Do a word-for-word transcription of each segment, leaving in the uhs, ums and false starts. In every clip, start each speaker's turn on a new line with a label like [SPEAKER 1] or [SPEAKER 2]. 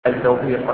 [SPEAKER 1] التوفيق.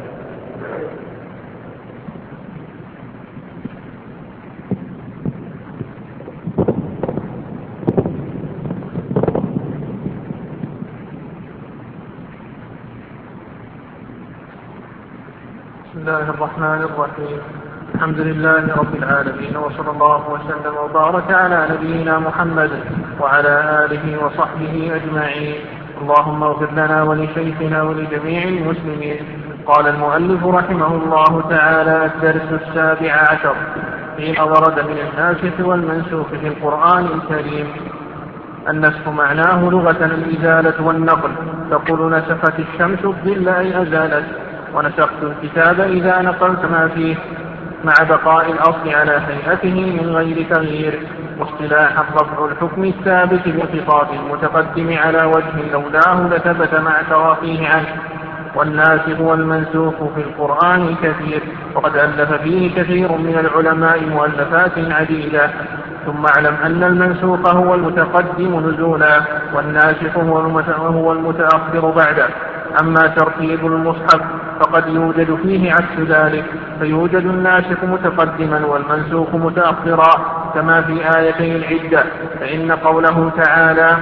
[SPEAKER 2] بسم الله الرحمن الرحيم. الحمد لله رب العالمين، وصلى الله وسلم وبارك على نبينا محمد وعلى آله وصحبه أجمعين. اللهم اغفر لنا ولشيخنا ولجميع المسلمين. قال المؤلف رحمه الله تعالى: الدرس السابع عشر فيما ورد من الناسخ والمنسوخ في القرآن الكريم. النسخ معناه لغة الإزالة والنقل، تقول نسخت الشمس الظل أي أزالت، ونسخت الكتاب إذا نقلت ما فيه مع بقاء الأصل على هيئته من غير تغيير. واصطلاحا رفع الحكم الثابت بالخطاب المتقدم على وجه لولاه لثبت مع تراخيه عنه. والناسخ والمنسوخ في القرآن كثير، وقد ألف فيه كثير من العلماء مؤلفات عديدة. ثم اعلم أن المنسوخ هو المتقدم نزولا، والناسخ هو المتأخر بعده. أما ترتيب المصحف فقد يوجد فيه عكس ذلك، فيوجد الناسخ متقدما والمنسوخ متأخرا، كما في آيتي العدة. فإن قوله تعالى: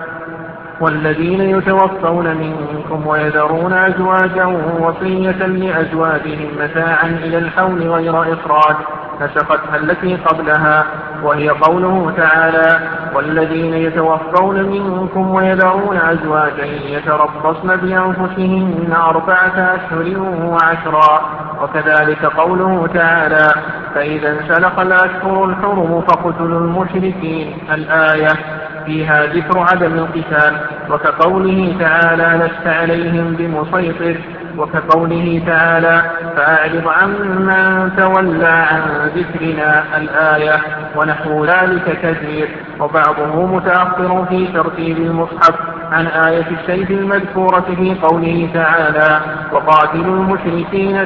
[SPEAKER 2] والذين يتوفون منكم ويذرون أزواجا وصية لأزواجهم متاعا إلى الحول غير إخراج، نسختها التي قبلها، وهي قوله تعالى: والذين يتوفون منكم ويذرون أزواجا يتربصن بأنفسهن أربعة أشهر وعشرا. وكذلك قوله تعالى: فإذا انسلخ الأشهر الحرم فاقتلوا المشركين، الآية، فيها ذكر عدم القتال. وكقوله تعالى: لست عليهم بمسيطر. وكقوله تعالى: فأعرض عمن تولى عن ذكرنا، الآية، ونحو ذلك كثير. وبعضه متأخر في ترتيب المصحف عن آية السيف المذكورة في قوله تعالى: وقاتلوا المشركين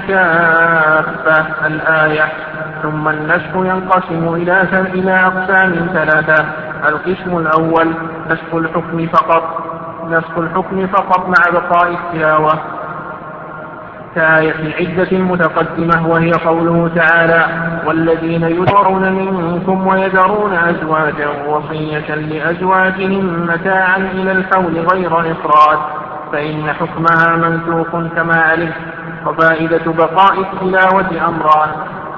[SPEAKER 2] كافة، الآية. ثم النسخ ينقسم إلى أقسام ثلاثة. القسم الأول نسخ الحكم فقط، نسخ الحكم فقط مع بقاء التلاوة، كآية العدة المتقدمة، وهي قوله تعالى: والذين يذرون منكم ويذرون أزواجا وصية لأزواجهم متاعا إلى الحول غير إخراج، فإن حكمها منسوخ كما علم. وفائدة بقاء التلاوة أمران: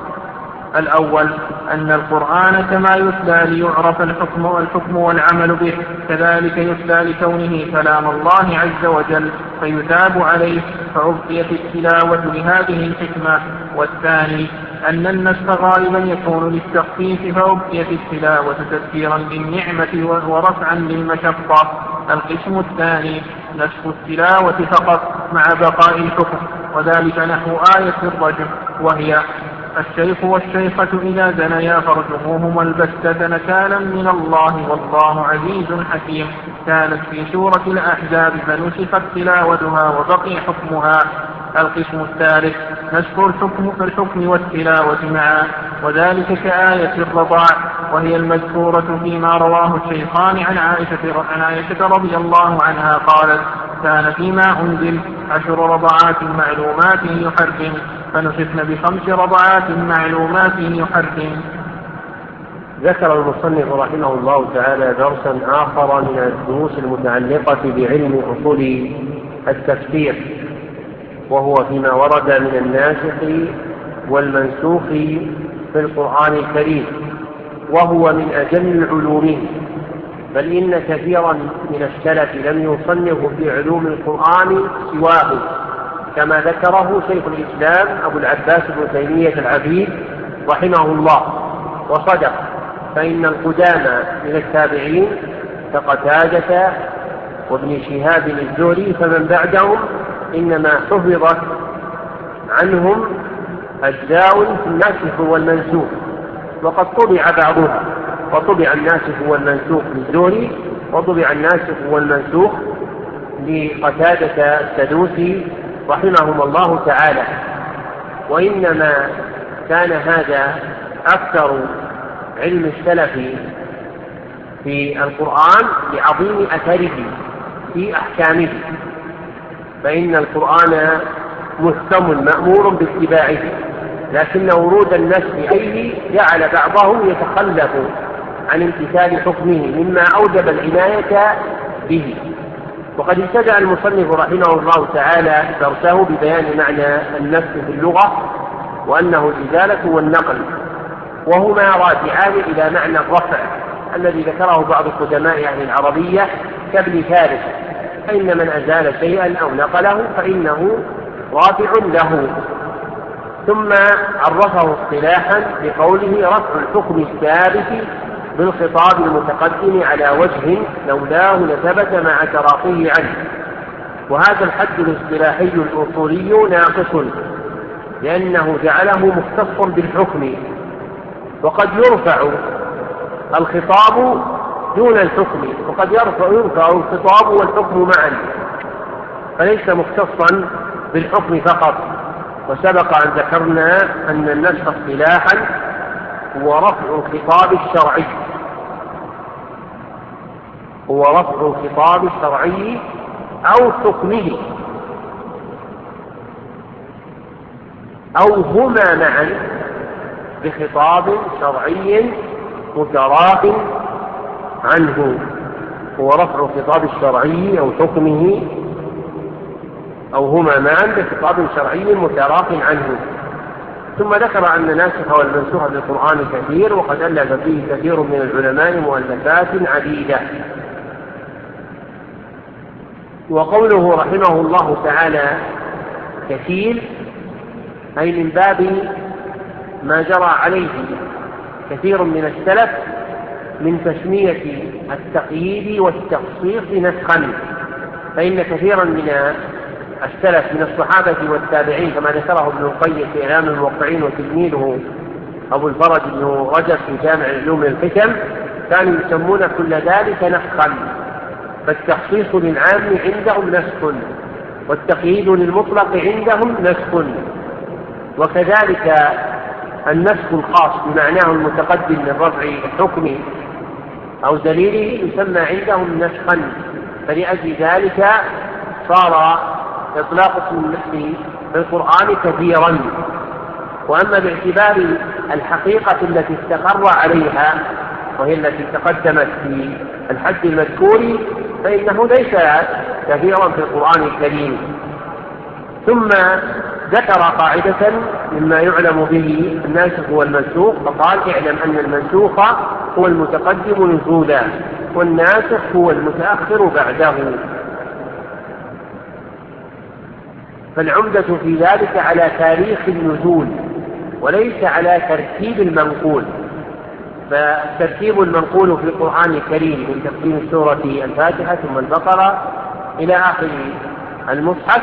[SPEAKER 2] الأول أن القرآن كما يتلى ليعرف الحكم والحكم والعمل به، كذلك يتلى لكونه كلام الله عز وجل فيثاب عليه، فأبقيت التلاوة لهذه الحكمة. والثاني أن النسخ غالبا يكون للتخفيف، فأبقيت التلاوة تذكيرا بالنعمة ورفعا للمشقة. القسم الثاني نسخ التلاوة فقط مع بقاء الحكم، وذلك نحو آية الرجم، وهي: الشيخ والشيخة إذا زنيا فارجموهما البتة نكالا من الله والله عزيز حكيم، كانت في سورة الأحزاب فنسخت تلاوتها وبقي حكمها. القسم الثالث نسخ الحكم في الحكم والتلاوة معا، وذلك كآية الرضاع، وهي المذكورة فيما رواه الشيخان عن عائشة, عن عائشة رضي الله عنها قالت: كان فيما أنزل عشر رضعات معلومات يحرم، فنسخن بخمس رضعات معلومات يحرم.
[SPEAKER 1] ذكر المصنف رحمه الله تعالى درسا آخر من الدروس المتعلقة بعلم أصول التفسير، وهو فيما ورد من الناسخ والمنسوخ في القرآن الكريم، وهو من أجل علومه، بل إن كثيرا من السلف لم يصنفوا في علوم القرآن سواه، كما ذكره شيخ الإسلام أبو العباس بن تيمية العبيد رحمه الله، وصدق، فإن القدامى من التابعين كقتادة وابن شهاب الزهري فمن بعدهم إنما حفظت عنهم أجزاء في الناسخ والمنسوخ، وقد طبع بعضها، وطبع الناسخ والمنسوخ للزهري، وطبع الناسخ والمنسوخ لقتادة السدوسي رحمهم الله تعالى. وإنما كان هذا أكثر علم السلف في القرآن لعظيم أثره في أحكامه، فإن القرآن محكم مأمور باتباعه، لكن ورود النسخ فيه جعل بعضه يتخلف عن امتثال حكمه مما أوجب العناية به. وقد ابتدأ المصنف رحمه الله تعالى درسه ببيان معنى النسخ في اللغة، وأنه الإزالة والنقل، وهما راجعان إلى معنى الرفع الذي ذكره بعض قدماء أهل العربية كابن فارس، فإن من أزال شيئا أو نقله فإنه رافع له. ثم عرفه اصطلاحا بقوله رفع الحكم الثابت بالخطاب المتقدم على وجه لولاه لثبت مع تراخيه عنه. وهذا الحد الاصطلاحي الأصولي ناقص، لأنه جعله مختصا بالحكم، وقد يرفع الخطاب دون الحكم، وقد يرفع, يرفع الخطاب والحكم معا، فليس مختصا بالحكم فقط. وسبق أن ذكرنا أن النسخ اصطلاحا هو رفع الخطاب الشرعي هو رفع الخطاب الشرعي أو حكمه أو هما معا بخطاب شرعي متراخ عنه. هو رفع الخطاب الشرعي أو حكمه أو هما معا بخطاب شرعي متراخ عنه. ثم ذكر أن الناسخ والمنسوخ في القرآن كثير، وقد ألف فيه كثير من العلماء مؤلفات عديدة. وقوله رحمه الله تعالى كثير أي من باب ما جرى عليه كثير من السلف من تسمية التقييد والتخصيص نسخا، فإن كثيرا من السلف من الصحابة والتابعين كما ذكره ابن القيم في إعلام الموقعين وتلميذه أبو الفرج بن رجب في جامع العلوم الحكم كانوا يسمون كل ذلك نسخا. فالتخصيص للعام عندهم نسخ، والتقييد للمطلق عندهم نسخ، وكذلك النسخ الخاص بمعناه المتقدم من رفع الحكم أو دليله يسمى عندهم نسخا. فلأجل ذلك صار إطلاق اسم النسخ في القرآن كثيرا. وأما باعتبار الحقيقة التي استقر عليها وهي التي تقدمت في الحد المذكور فإنه ليس كثيرا في القرآن الكريم. ثم ذكر قاعدة مما يعلم به الناسخ والمنسوخ، فقال اعلم أن المنسوخ هو المتقدم نزولا والناسخ هو المتأخر بعده. فالعمدة في ذلك على تاريخ النزول وليس على ترتيب المنقول. فالترتيب المنقول في القرآن الكريم من تقديم سورة الفاتحة ثم البقرة إلى آخر المصحف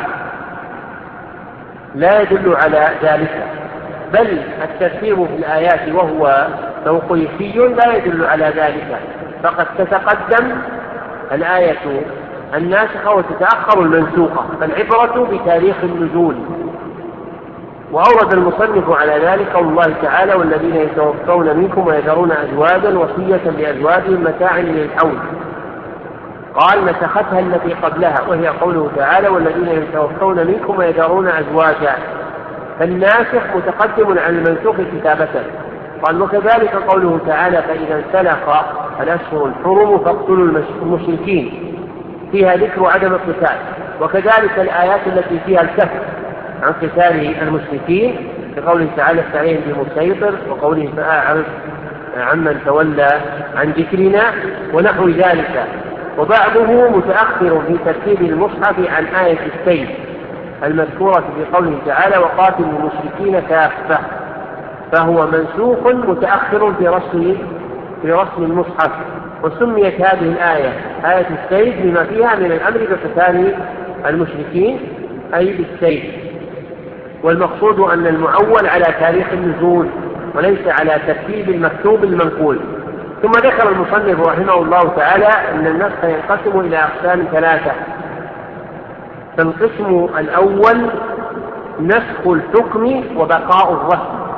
[SPEAKER 1] لا يدل على ذلك، بل الترتيب في الآيات وهو توقيفي لا يدل على ذلك، فقد تتقدم الآية الناسخة وتتأخر المنسوخة، فالعبرة بتاريخ النزول. وأورد المصنف على ذلك قول الله تعالى والذين يتوفون منكم ويذرون أزواجا وصية لأزواجهم متاعا للحول، قال نسختها التي قبلها وهي قوله تعالى والذين يتوفون منكم ويذرون أزواجا، فالناسخ متقدم على المنسوخ كتابة. قال وكذلك قوله تعالى فإذا انسلخ الأشهر الحرم فاقتلوا المشركين، فيها ذكر عدم القتال. وكذلك الآيات التي فيها الكف عن قتال المشركين كقوله تعالى استعين بمسيطر وقوله فأعرض عمن تولى عن ذكرنا ونحو ذلك. وبعضه متأخر في ترتيب المصحف عن آية السيف المذكورة في قوله تعالى وقاتلوا المشركين كافة، فهو منسوخ متأخر في رسم في رسم المصحف. وسميت هذه الآية آية السيف بما فيها من الأمر بقتال المشركين أي بالسيف. والمقصود أن المعول على تاريخ النزول وليس على ترتيب المكتوب المنقول. ثم ذكر المصنف رحمه الله تعالى أن النسخ ينقسم إلى أقسام ثلاثة. فالقسم الأول نسخ الحكم وبقاء الرسم،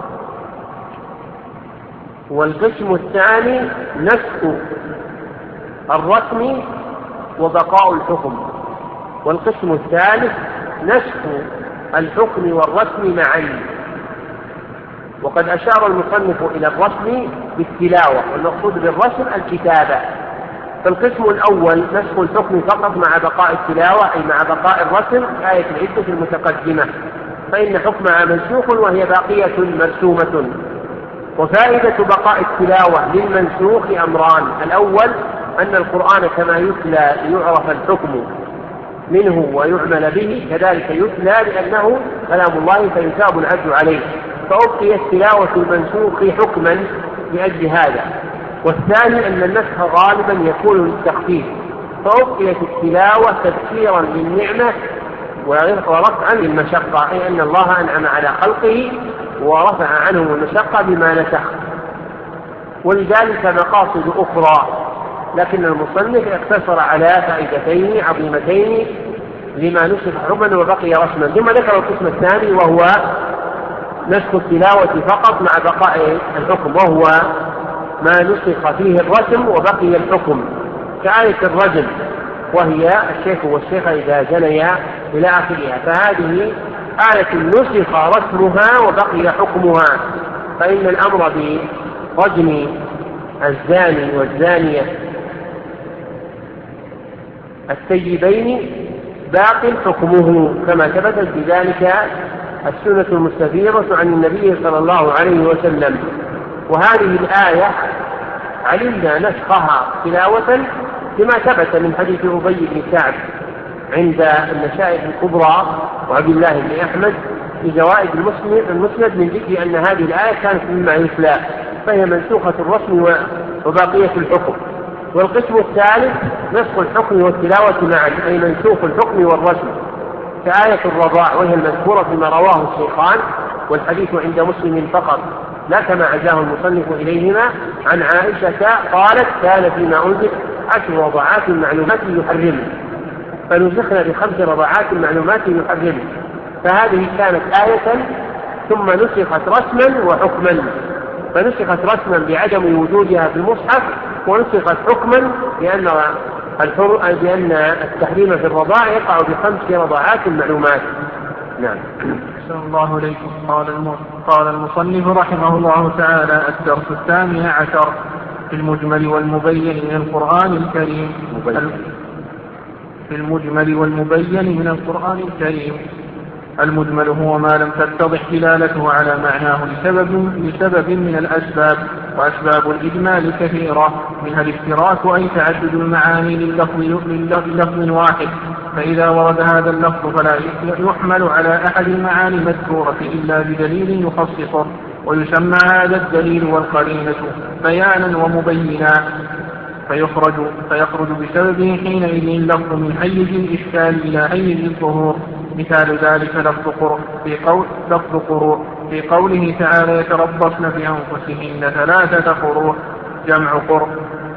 [SPEAKER 1] والقسم الثاني نسخ الرسم وبقاء الحكم، والقسم الثالث نسخ الحكم والرسم معا. وقد أشار المصنف إلى الرسم بالتلاوة، والمقصود بالرسم الكتابة. فالقسم الأول نسخ الحكم فقط مع بقاء التلاوة، أي مع بقاء الرسم آية العدة المتقدمة، فإن حكمها منسوخ وهي باقية مرسومة. وفائدة بقاء التلاوة للمنسوخ أمران: الأول أن القرآن كما يتلى يعرف الحكم منه ويعمل به، كذلك يتلى لأنه كلام الله فيثاب العبد عليه، فأبقي التلاوة المنسوخ حكما لأجل هذا. والثاني أن النسخ غالبا يكون للتخفيف، فأبقيت التلاوة تذكيرا للنعمة ورفعا للمشقة، أي أن الله أنعم على خلقه ورفع عنهم المشقة بما نسخ. ولذلك مقاصد أخرى، لكن المصنف اقتصر على فائدتين عظيمتين لما نسخ حكما وبقي رسما. ثم ذكر القسم الثاني وهو نسخ التلاوة فقط مع بقاء الحكم، وهو ما نسخ فيه الرسم وبقي الحكم، كآية الرجم وهي الشيخ والشيخة إذا زنيا إلى آخرها، فهذه آية نسخ رسمها وبقي حكمها، فإن الأمر برجم الزاني والزانية السيبين باق حكمه، كما ثبتت بذلك السنة المستفيضة عن النبي صلى الله عليه وسلم. وهذه الآية علمنا نسخها تلاوة لما ثبت من حديث أبي بن كعب عند المشايخ الكبرى وعبد الله بن أحمد في زوائد المسند من ذكر أن هذه الآية كانت مما يتلى، فهي منسوخة الرسم وباقية الحكم. والقسم الثالث نسخ الحكم والتلاوة معا، أي منسوخ الحكم والرسم، كآية الرضاع وهي المذكورة فيما رواه الشيخان، والحديث عند مسلم فقط لا كما عزاه المصنف إليهما، عن عائشة قالت: كان فيما أنزل عشر رضعات معلومات يحرم، فنسخنا بخمس رضعات معلومات يحرم. فهذه كانت آية ثم نسخت رسما وحكما، فنسخت رسما بعدم وجودها في المصحف، ونسخت حكما لأن لأن التحريم في الرضاع يقع بخمس رضعات المعلومات. نعم.
[SPEAKER 2] أحسن الله إليكم. قال قال المصنف رحمه الله تعالى: الدرس الثامن عشر في المجمل والمبين من القرآن الكريم. مبين. في المجمل والمبين من القرآن الكريم. المجمل هو ما لم تتضح دلالته على معناه لسبب, لسبب من الأسباب، وأسباب الإجمال كثيرة، منها الافتراك أي تعدد المعاني لللفظ, للفظ واحد، فإذا ورد هذا اللفظ فلا يحمل على أحد المعاني المذكورة إلا بدليل يخصصه، ويسمى هذا الدليل والقرينة بيانا ومبينا، فيخرج, فيخرج بسببه حينئذ اللفظ من حيز الإشكال إلى حيز الظهور. مثال ذلك لفظ قرء في قول لفظ قروء في قوله تعالى: يتربصن بأنفسهن ثلاثة قروء، جمع قرء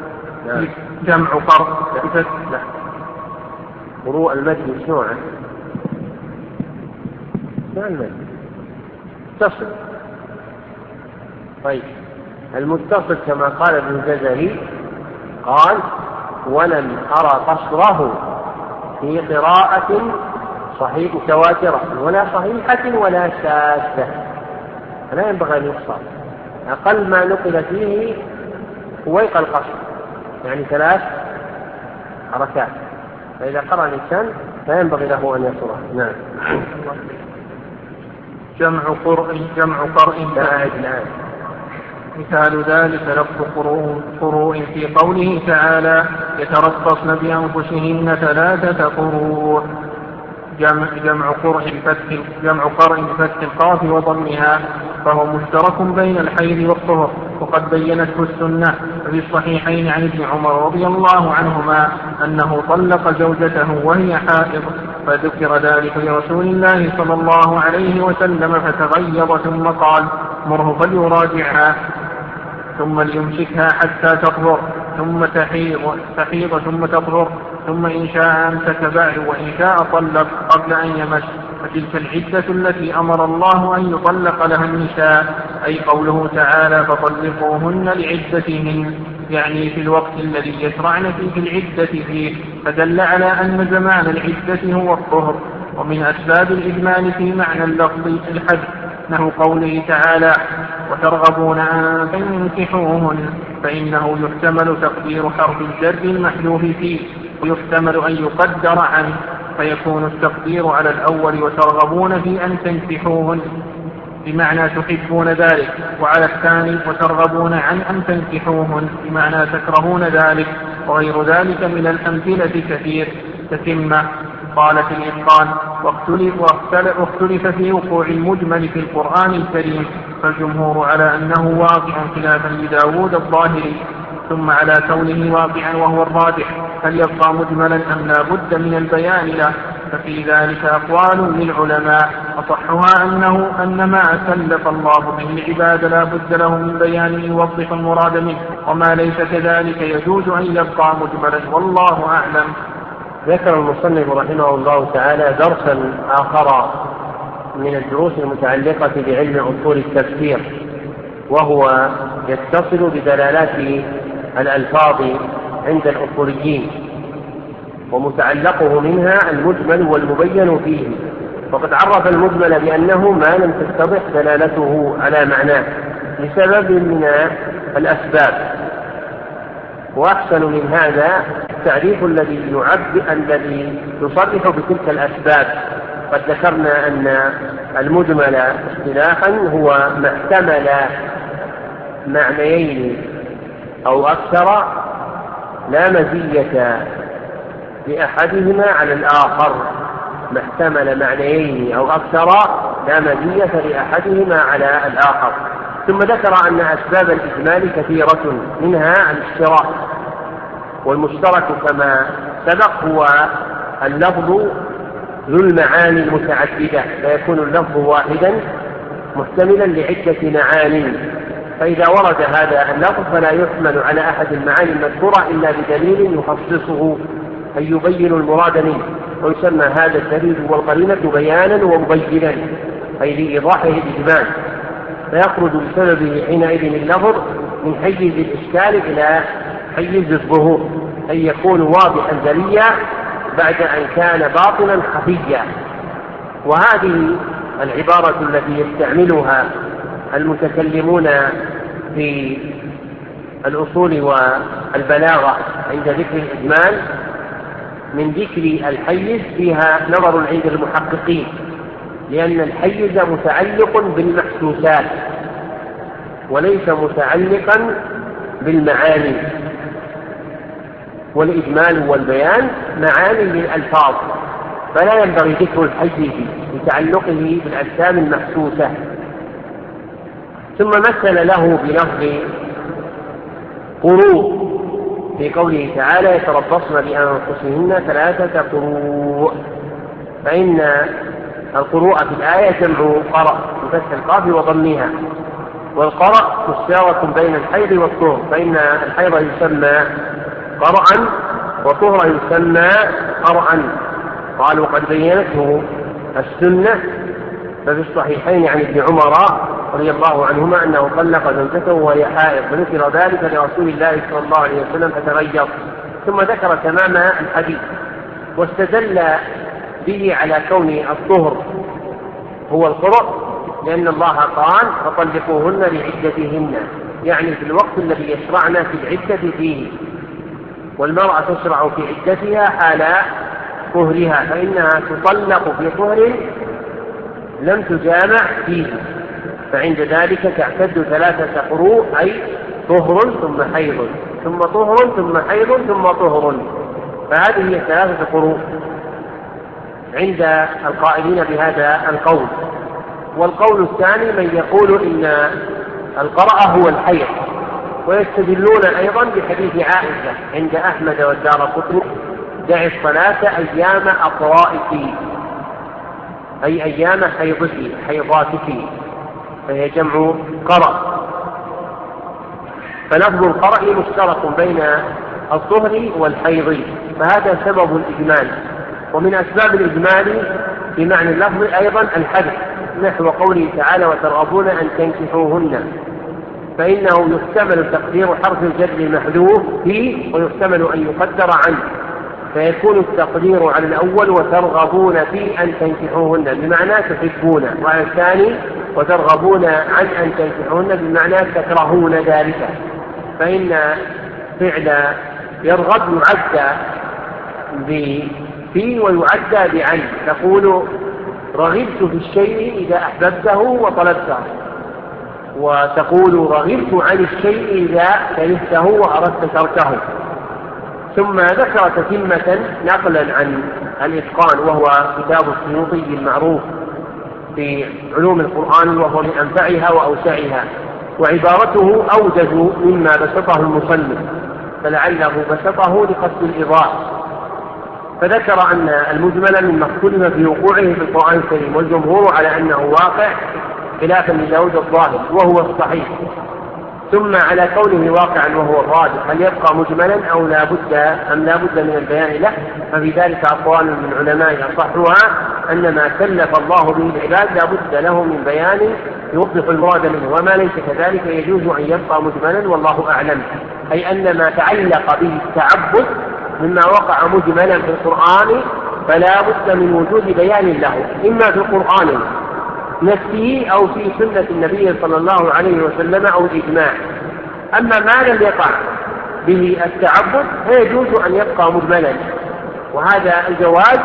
[SPEAKER 2] جمع قرء
[SPEAKER 1] لا قروء المد شنوعا؟ ما المد تصل. طيب المتصل كما قال ابن الجزري قال: ولم أرى قصره في قراءة صحيح متواترة ولا صحيحة ولا شاذة، لا ينبغي أن يقصر. أقل ما نقل فيه فويق القصر، يعني ثلاث حركات، فإذا قرأ الإنسان لا ينبغي له أن يقصره. نعم.
[SPEAKER 2] جمع قرء جمع قرء
[SPEAKER 1] باعد الآن.
[SPEAKER 2] مثال ذلك لفظ قروء, قروء في قوله تعالى: يتربصن بأنفسهن ثلاثة قروء، جمع, جمع قرء بفتح جمع قرء بفتح القاف وضمها، فهو مشترك بين الحيض والطهر، وقد بينته السنة في الصحيحين عن ابن عمر رضي الله عنهما أنه طلق زوجته وهي حائض، فذكر ذلك لرسول الله صلى الله عليه وسلم فتغيظ ثم قال: مره فليراجعها ثم ليمسكها حتى تطهر ثم تحيض, تحيض ثم تطهر، ثم إن شاء أمسك بعد وإن شاء طلق قبل أن يمس. فتلك العدة التي أمر الله أن يطلق لها النساء، أي قوله تعالى: فطلقوهن لعدتهن. يعني في الوقت الذي يشرعن فيه العدة فيه، فدل على أن زمان العدة هو الطهر. ومن أسباب الإجمال في معنى اللفظ الحد نحو قوله تعالى وترغبون أن تنكحوهن، فإنه يحتمل تقدير حرف الجر المحذوف فيه، ويحتمل أن يقدر عنه فيكون التقدير على الأول وترغبون في أن تنكحوهن بمعنى تحبون ذلك، وعلى الثاني وترغبون عن أن تنكحوهن بمعنى تكرهون ذلك، وغير ذلك من الأمثلة كثير. تتمة. قال في الإتقان واختلف, واختلف في وقوع المجمل في القرآن الكريم، فالجمهور على أنه واقع خلافا لداود الظاهري، ثم على كونه واقعا وهو الراجح هل يبقى مجملا أم لا بد من البيان له، ففي ذلك أقوال للعلماء، أصحها أنه أن ما كلف الله به العباد لا بد له من بيان يوضح المراد منه، وما ليس كذلك يجوز أن يبقى مجملا، والله أعلم.
[SPEAKER 1] ذكر المصنف رحمه الله تعالى درسا آخر من الدروس المتعلقة بعلم أصول التفسير، وهو يتصل بدلالات الألفاظ عند الأصوليين، ومتعلقه منها المجمل والمبين فيه. وقد عرف المجمل بأنه ما لم تتضح دلالته على معناه لسبب من الأسباب، وأحسن من هذا التعريف الذي يعبر الذي يصرح بتلك الأسباب. قد ذكرنا أن المجمل اصطلاحا هو ما احتمل معنيين أو أكثر لا مزية لأحدهما على الآخر، ما احتمل معنيين أو أكثر لا مزية لأحدهما على الآخر. ثم ذكر أن أسباب الإجمال كثيرة، منها الاشتراك، والمشترك كما سبق هو اللفظ ذو المعاني المتعددة، فيكون اللفظ واحدا محتملا لعدة معان، فإذا ورد هذا اللفظ فلا يحمل على أحد المعاني المذكورة إلا بدليل يخصصه أي يبين المراد منه، ويسمى هذا الدليل والقرينة بيانا ومبينا أي لإيضاحه الإجمال، فيخرج بسببه حينئذ اللفظ من حيز الإشكال إلى حيز الظهور، أي يكون واضحا جليا بعد أن كان باطنا خفيا. وهذه العبارة التي يستعملها المتكلمون في الأصول والبلاغة عند ذكر الإجمال من ذكر الحيز فيها نظر عند المحققين، لأن الحيز متعلق بالمحسوسات وليس متعلقا بالمعاني، والإجمال والبيان معاني للألفاظ، فلا ينبغي ذكر الحيز لتعلقه بالأجسام المحسوسة. ثم مثل له بلفظ قروء في قوله تعالى يتربصن بأنفسهن ثلاثة قروء، فإن القروء في الآية جمع قرأ بفتح القاف وضمها، والقرأ مشترك بين الحيض والطهر، فإن الحيض يسمى قرأ وطهر يسمى قرأا. قالوا قد بينته السنة، ففي الصحيحين عن ابن عمر رضي الله عنهما أنه طلق زوجته وهي حائض، فذكر ذلك لرسول الله صلى الله عليه وسلم فتغير، ثم ذكر تمام الحديث واستدل به على كون الطهر هو القرء، لأن الله قال فطلقوهن لعدتهن، يعني في الوقت الذي يشرعن في العدة فيه، والمرأة تشرع في عدتها حال طهرها، فإنها تطلق في طهر لم تجامع فيه، فعند ذلك تعتد ثلاثة قروء، أي طهر ثم حيض ثم طهر ثم حيض ثم طهر، فهذه هي ثلاثة قروء عند القائلين بهذا القول. والقول الثاني من يقول إن القرأ هو الحيض، ويستدلون أيضا بحديث عائشة عند أحمد والدارقطني دع الصلاة أيام أقرائك، أي أيام حيضك حيضاتك، فهي جمع قرأ. فلفظ القرأ مشترك بين الطهر والحيض، فهذا سبب الإجمال. ومن أسباب الإجمال في معنى اللفظ أيضا الحدث، نحو قوله تعالى وترغبون أن تنكحوهن، فإنه يحتمل تقدير حرف الجر المحذوف فيه ويحتمل أن يقدر عنه، فيكون التقدير على الأول وترغبون في أن تنكحوهن بمعنى تحبون، وعلى الثاني وترغبون عن أن تنكحوهن بمعنى تكرهون ذلك. فإن فعل يرغب يعدى بفي ويعدى بعن، تقول رغبت في الشيء إذا أحببته وطلبته، وتقول رغبت عن الشيء إذا كرهته وأردت تركه. ثم ذكر تتمة نقلا عن الإتقان، وهو كتاب السيوطي المعروف في علوم القرآن وهو من أنفعها وأوسعها، وعبارته أوجز مما بسطه المصنف، فلعله بسطه لقصد الإيضاح. فذكر أن المجمل مما اختلف في وقوعه في القرآن الكريم، والجمهور على أنه واقع خلافا لداود الظاهر وهو الصحيح، ثم على كونه واقعا وهو الراجح هل يبقى مجملا أو لا بد أم لا بد من البيان له، ففي ذلك أقوال من العلماء أصحها أن ما كلف الله به العباد لا بد له من بيان يوضح المراد منه، وما ليس كذلك يجوز أن يبقى مجملا والله أعلم. أي أن ما تعلق به التعبد مما وقع مجملا في القرآن فلا بد من وجود بيان له، إما في القرآن نفسه أو في سنة النبي صلى الله عليه وسلم أو الإجماع. أما ما لم يقع به التعبد فيجوز أن يبقى مجملا، وهذا الجواز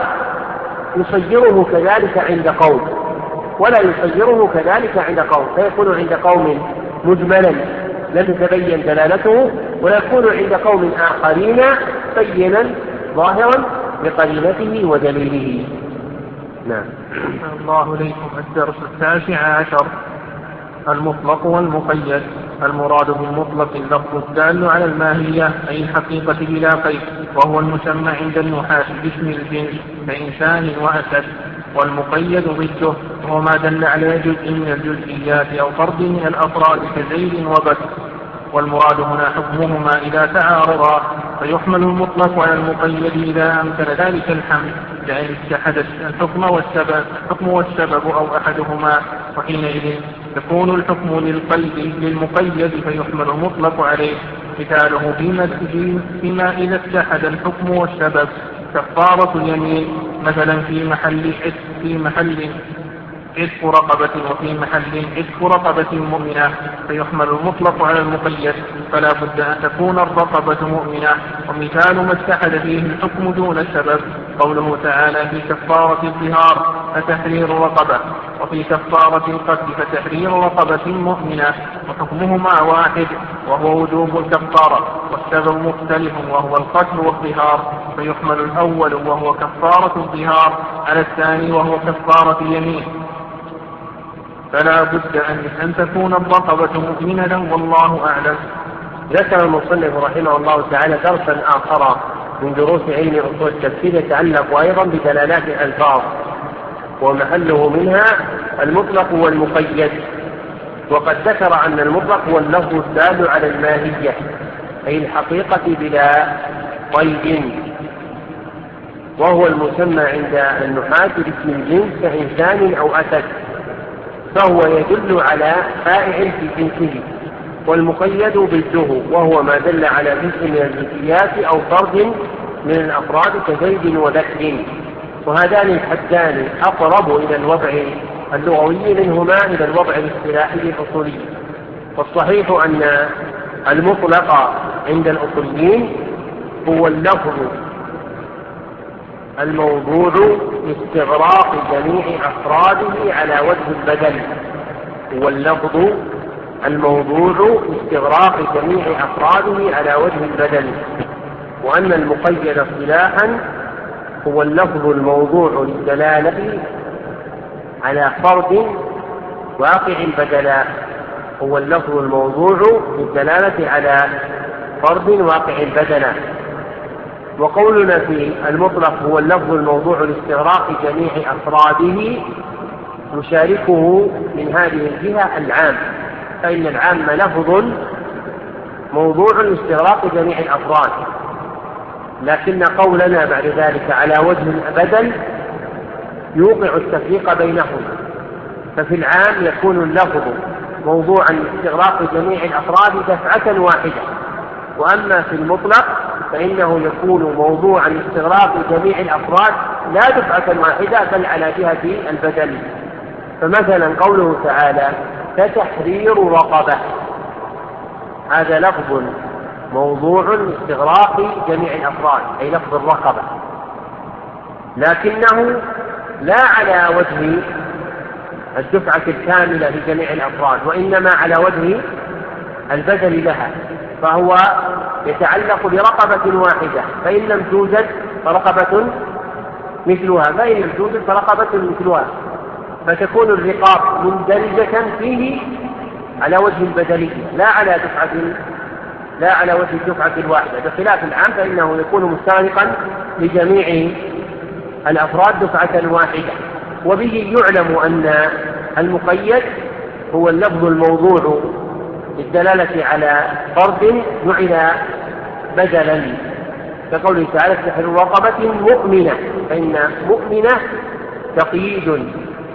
[SPEAKER 1] يصيره كذلك عند قوم ولا يصيره كذلك عند قوم، فيكون عند قوم مجملا لم تتبين دلالته، ويكون عند قوم آخرين بينا ظاهرا بقرينته ودليله. نعم.
[SPEAKER 2] الله إليكم. الدرس التاسع عشر: المطلق والمقيد. المراد بالمطلق اللفظ الدال على الماهية أي الحقيقة بلا قيد، وهو المسمى عند النحاة باسم الجنس كإنسان وأسد. والمقيد ضده وهو ما دل على جزء من الجزئيات أو فرد من الأفراد كزيد وبكر. والمراد هنا حكمهما إذا تعارضا، فيحمل المطلق على المقيد إذا أمكن ذلك الحمل، لأن اتحد الحكم والسبب الحكم والسبب أو أحدهما، وحينئذ يكون الحكم للقيد للمقيد فيحمل المطلق عليه. مثاله فيما إذا اتحد الحكم والسبب كفارة اليمين مثلا في محل في محل عتق رقبة، وفي محل عتق رقبة مؤمنة، فيحمل المطلق على المقيد، فلا بد أن تكون الرقبة مؤمنة. ومثال ما اتحد فيه الحكم دون السبب قوله تعالى في كفارة الظهار فتحرير رقبة، وفي كفارة القتل فتحرير رقبة مؤمنة، وحكمهما واحد وهو وجوب الكفارة، والسبب مختلف وهو القتل والظهار، فيحمل الأول وهو كفارة الظهار على الثاني وهو كفارة اليمين. فلا بد أن تكون الرقبة مؤمنة والله أعلم.
[SPEAKER 1] ذكر المصنف رحمه الله تعالى درسا آخر من دروس علم أصول التفسير يتعلق أيضا بدلالات الألفاظ، ومحله منها المطلق والمقيد. وقد ذكر أن المطلق هو اللفظ الدال على الماهية أي الحقيقة بلا قيد، وهو المسمى عند النحاة باسم الجنس كإنسان أو أسد، فهو يدل على فائع في جنسه. والمقيد ضده وهو ما دل على جزء من الجنسيات أو فرد من الأفراد كزيد وذكر، وهذان الحدان أقرب إلى الوضع اللغوي منهما إلى الوضع الاصطلاحي الأصولي. والصحيح أن المطلق عند الأصوليين هو اللفظ الموضوع لاستغراق جميع أفراده على وجه البدل، هو اللفظ الموضوع لاستغراق جميع أفراده على وجه البدل. وأن المقيد اصطلاحا هو اللفظ الموضوع للدلالة على فرد واقع بدلا، هو اللفظ الموضوع للدلالة على فرد واقع بدلا. وقولنا في المطلق هو اللفظ الموضوع لاستغراق جميع أفراده يشاركه من هذه الجهة العام، فإن العام لفظ موضوع لاستغراق جميع الأفراد، لكن قولنا بعد ذلك على وجه البدل يوقع التفريق بينهما. ففي العام يكون اللفظ موضوعا لاستغراق جميع الأفراد دفعة واحدة، وأما في المطلق فإنه يكون موضوعا لاستغراق جميع الأفراد لا دفعة واحدة بل على جهة البدل. فمثلا قوله تعالى فتحرير رقبة، هذا لفظ موضوع لاستغراق جميع الأفراد أي لفظ الرقبة، لكنه لا على وجه الدفعة الكاملة لجميع الأفراد، وإنما على وجه البدل لها، فهو يتعلق برقبة واحدة، فإن لم توجد فرقبة مثلها، فإن لم توجد فرقبة مثلها، فتكون الرقاب مندرجة فيه على وجه البدلية لا على دفعة لا على وجه الدفعة الواحدة، بخلاف العام فإنه يكون مستغرقا لجميع الأفراد دفعة واحدة. وبه يعلم أن المقيد هو اللفظ الموضوع للدلالة على فرد جعل بدلا، كقوله تعالى تحرير رقبة مؤمنة، فإن مؤمنة تقييد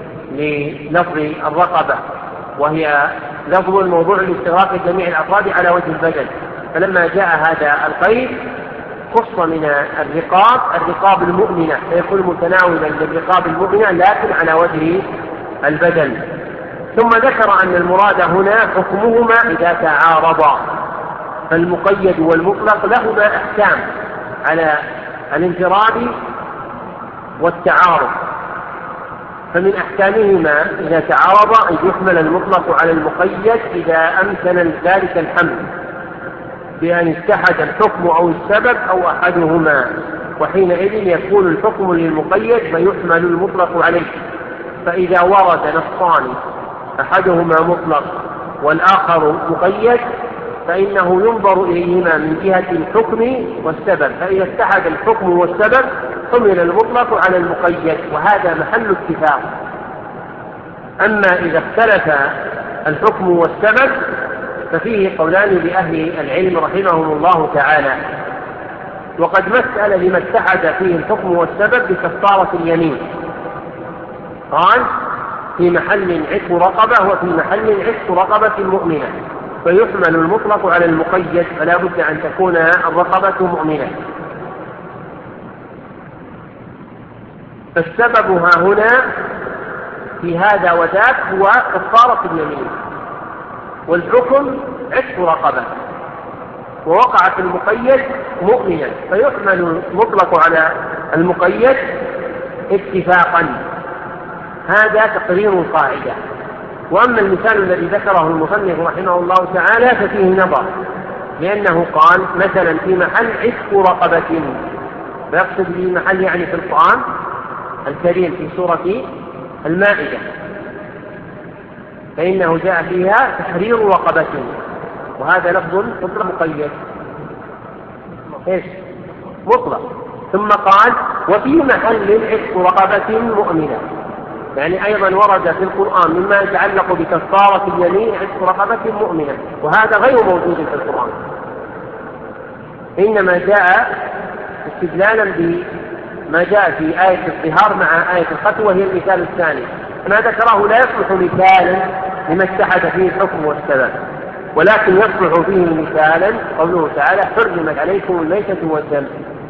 [SPEAKER 1] للفظ الرقبة، وهي لفظ الموضوع لاستغراق جميع الأفراد على وجه البدل، فلما جاء هذا القيد خص من الرقاب الرقاب المؤمنة، فيكون متناولا للرقاب المؤمنة لكن على وجه البدل. ثم ذكر أن المراد هنا حكمهما إذا تعارضا، فالمقيد والمطلق لهما أحكام على الانفراد والتعارض، فمن أحكامهما إذا تعارض أن يحمل المطلق على المقيد إذا أمكن ذلك الحمل بأن اتحد الحكم أو السبب أو أحدهما، وحينئذ يكون الحكم للمقيد فيحمل المطلق عليه. فإذا ورد نصان أحدهما مطلق والآخر مقيد فإنه ينظر إليهما من جهة الحكم والسبب، فإذا اتحد الحكم والسبب حمل المطلق على المقيد، وهذا محل اتفاق. أما إذا اختلف الحكم والسبب ففيه قولان لأهل العلم رحمهم الله تعالى، وقد مسأل لما اتحد فيه الحكم والسبب بكفارة اليمين، قال في محل عتق رقبة وفي محل عتق رقبة مؤمنة، فيحمل المطلق على المقيد فلا بد أن تكون الرقبة مؤمنة. فالسبب ها هنا في هذا وذاك هو كفارة اليمين، والحكم عتق رقبة، ووقع في المقيد مؤمنا فيحمل المطلق على المقيد اتفاقا. هذا تقرير القاعدة. وأما المثال الذي ذكره المصنف رحمه الله تعالى ففيه نظر، لأنه قال مثلا في محل عتق رقبة، ويقصد به محل يعني في القرآن الكريم في سورة المائدة، فإنه جاء فيها تحرير رقبة، وهذا لفظ مطلق مقيد إيش؟ مطلق. ثم قال وفي محل عتق رقبة مؤمنة، يعني أيضا ورد في القرآن مما يتعلق بكفارة اليمين عتق رقبة مؤمنة، وهذا غير موجود في القرآن، إنما جاء استدلالا بما جاء في آية الظهار مع آية القتل، وهي المثال الثاني. ما ذكره لا يصلح مثالا لما اتحد فيه الحكم والسبب، ولكن يصلح فيه مثالا قوله تعالى حرمت عليكم الميتة والدم،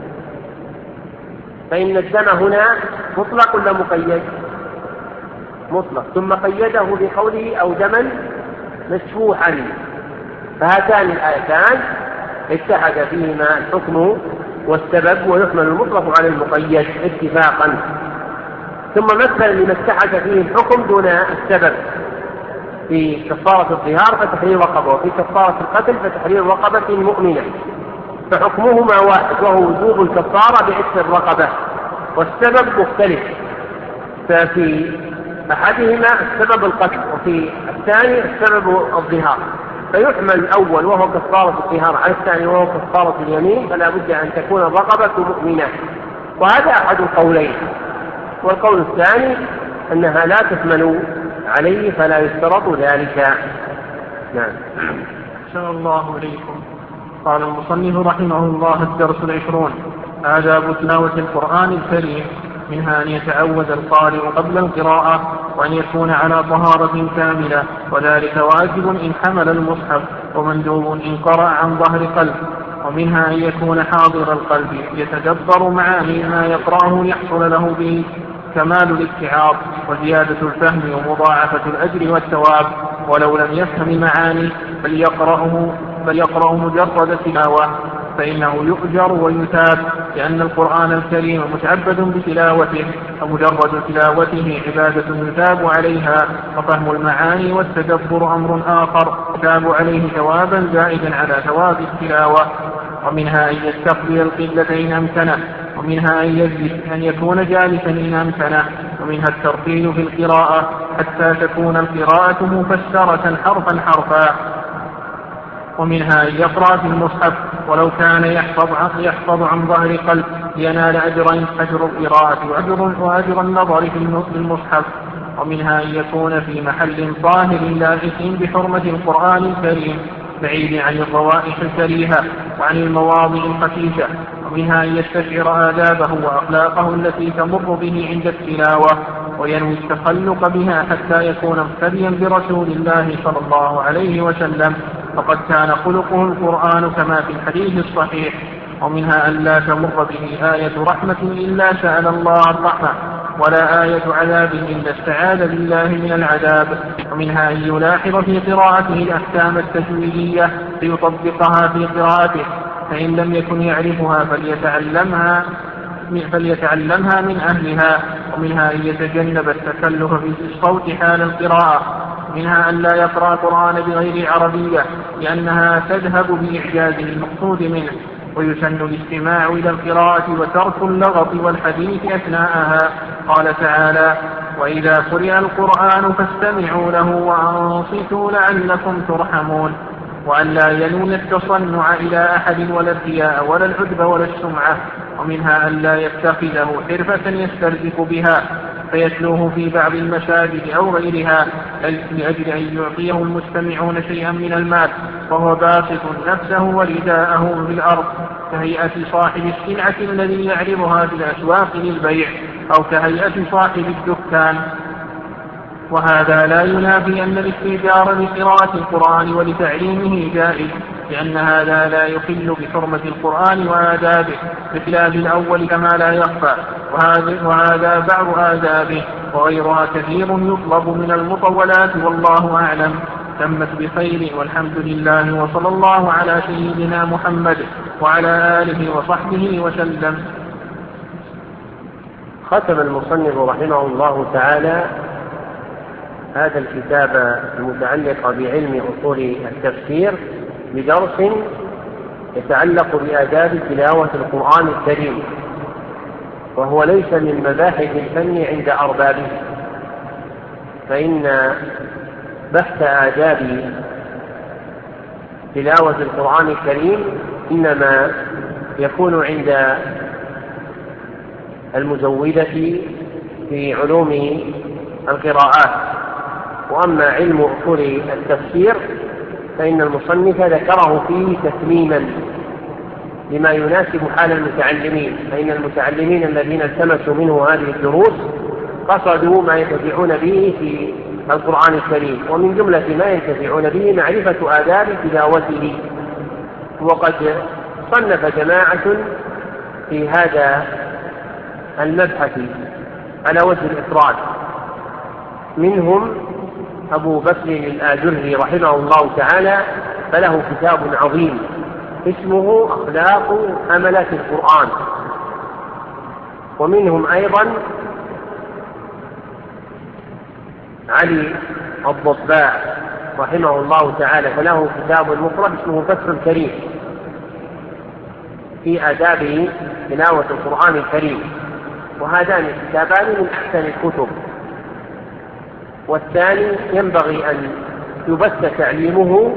[SPEAKER 1] فإن الدم هنا مطلق ولا مقيد؟ مطلق، ثم قيده بقوله أو دما مسفوحا، فهاتان الآيتان اتحد فيهما الحكم والسبب ويحمل المطلق على المقيد اتفاقا. ثم مثل لما اتحد فيه الحكم دون السبب في كفارة الظهار فتحرير رقبة، وفي كفارة القتل فتحرير رقبة مؤمنة، فحكمهما واحد وهو وجوب الكفارة بعتق الرقبة، والسبب مختلف، ففي أحدهما السبب القتل وفي الثاني السبب الظهار، فيحمل الأول وهو كفارة الظهار على الثاني وهو كفارة اليمين، فلا بد أن تكون الرقبة مؤمنة، وهذا أحد القولين. والقول الثاني أنها لا تحمل عليه فلا يشترط ذلك. نعم.
[SPEAKER 2] أحسن الله إليكم. قال المصنف رحمه الله الدرس العشرون آداب تلاوة القرآن الكريم. منها أن يتعوذ القارئ قبل القراءة، وأن يكون على طهارة كاملة، وذلك واجب إن حمل المصحف، ومندوب إن قرأ عن ظهر قلب. ومنها أن يكون حاضر القلب يتدبر معاني ما يقرأه ليحصل له به كمال الاتعاظ وزيادة الفهم ومضاعفة الأجر والثواب، ولو لم يفهم معاني فليقرأه, فليقرأه مجرد تلاوة فإنه يؤجر ويثاب، لأن القرآن الكريم متعبد بتلاوته، فمجرد تلاوته عبادة يثاب عليها، وفهم المعاني والتدبر أمر آخر يثاب عليه ثوابا زائدا على ثواب التلاوة. ومنها أن يستقبل القبلة إن أمكنه، ومنها أن يجلس أن يكون جالسا إن أمكنه، ومنها الترتيل في القراءة حتى تكون القراءة مفسرة حرفا حرفا. ومنها أن يقرأ في المصحف ولو كان يحفظ, يحفظ عن ظهر قلب لينال أجرين، أجر القراءة وأجر, وأجر النظر في المصحف. ومنها أن يكون في محل طاهر لائق بحرمة القرآن الكريم بعيد عن الروائح الكريهة وعن المواضع الخفيفة. ومنها أن يستشعر آدابه وأخلاقه التي تمر به عند التلاوة، وينوي التخلق بها حتى يكون مقتديا برسول الله صلى الله عليه وسلم، فقد كان خلقه القرآن كما في الحديث الصحيح. ومنها أن لا تمر به آية رحمة إلا سأل الله الرحمة، ولا آية عذاب إلا استعاذ بالله من العذاب. ومنها أن يلاحظ في قراءته الأحكام التجويدية ليطبقها في قراءته، فإن لم يكن يعرفها فليتعلمها فليتعلمها من أهلها. ومنها أن يتجنب التكلف في الصوت حال القراءة. منها أن لا يقرأ القرآن بغير عربية لأنها تذهب بإعجازه المقصود منه، ويسن الاستماع إلى القراءة وترك اللغط والحديث أثناءها. قال تعالى: وإذا قرئ القرآن فاستمعوا له وأنصتوا لعلكم ترحمون. وأن لا ينوي التصنع إلى أحد ولا الرياء ولا العجب ولا السمعة. ومنها أن لا يتخذه حرفة يسترزق بها فيتلوه في بعض المساجد أو غيرها لأجل أن يعطيه المستمعون شيئا من المال، وهو باسط نفسه ورداءه في الأرض، كهيئة صاحب السلعة الذي يعرضها في الأسواق للبيع، أو كهيئة صاحب الدكان. وهذا لا ينافي أن الاستئجار لقراءة القرآن ولتعليمه جائز، لأن هذا لا يخل بحرمة القرآن وآدابه بخلاف الأول كما لا يخفى، وهذا بعض آدابه، وغيرها كثير يطلب من المطولات، والله أعلم. تمت بخير، والحمد لله، وصلى الله على سيدنا محمد وعلى آله وصحبه وسلم.
[SPEAKER 1] ختم المصنف رحمه الله تعالى هذا الكتاب المتعلق بعلم أصول التفسير بدرس يتعلق بآداب تلاوة القرآن الكريم، وهو ليس من مباحث الفن عند أربابه، فإن بحث آداب تلاوة القرآن الكريم إنما يكون عند المزودة في علوم القراءات. وأما علم أصول التفسير فإن المصنف ذكره فيه تسليما لما يناسب حال المتعلمين، فإن المتعلمين الذين التمسوا منه هذه الدروس قصدوا ما ينتفعون به في القرآن الكريم، ومن جملة ما ينتفعون به معرفة آداب تلاوته. وقد صنف جماعة في هذا المبحث على وجه الإفراد، منهم أبو بكر الآجري رحمه الله تعالى، فله كتاب عظيم اسمه أخلاق حملة القرآن. ومنهم أيضا علي الضباع رحمه الله تعالى، فله كتاب مفرد اسمه فتح الكريم في آداب تلاوة القرآن الكريم، وهذان الكتابان من أحسن الكتب. والثاني ينبغي أن يبث تعليمه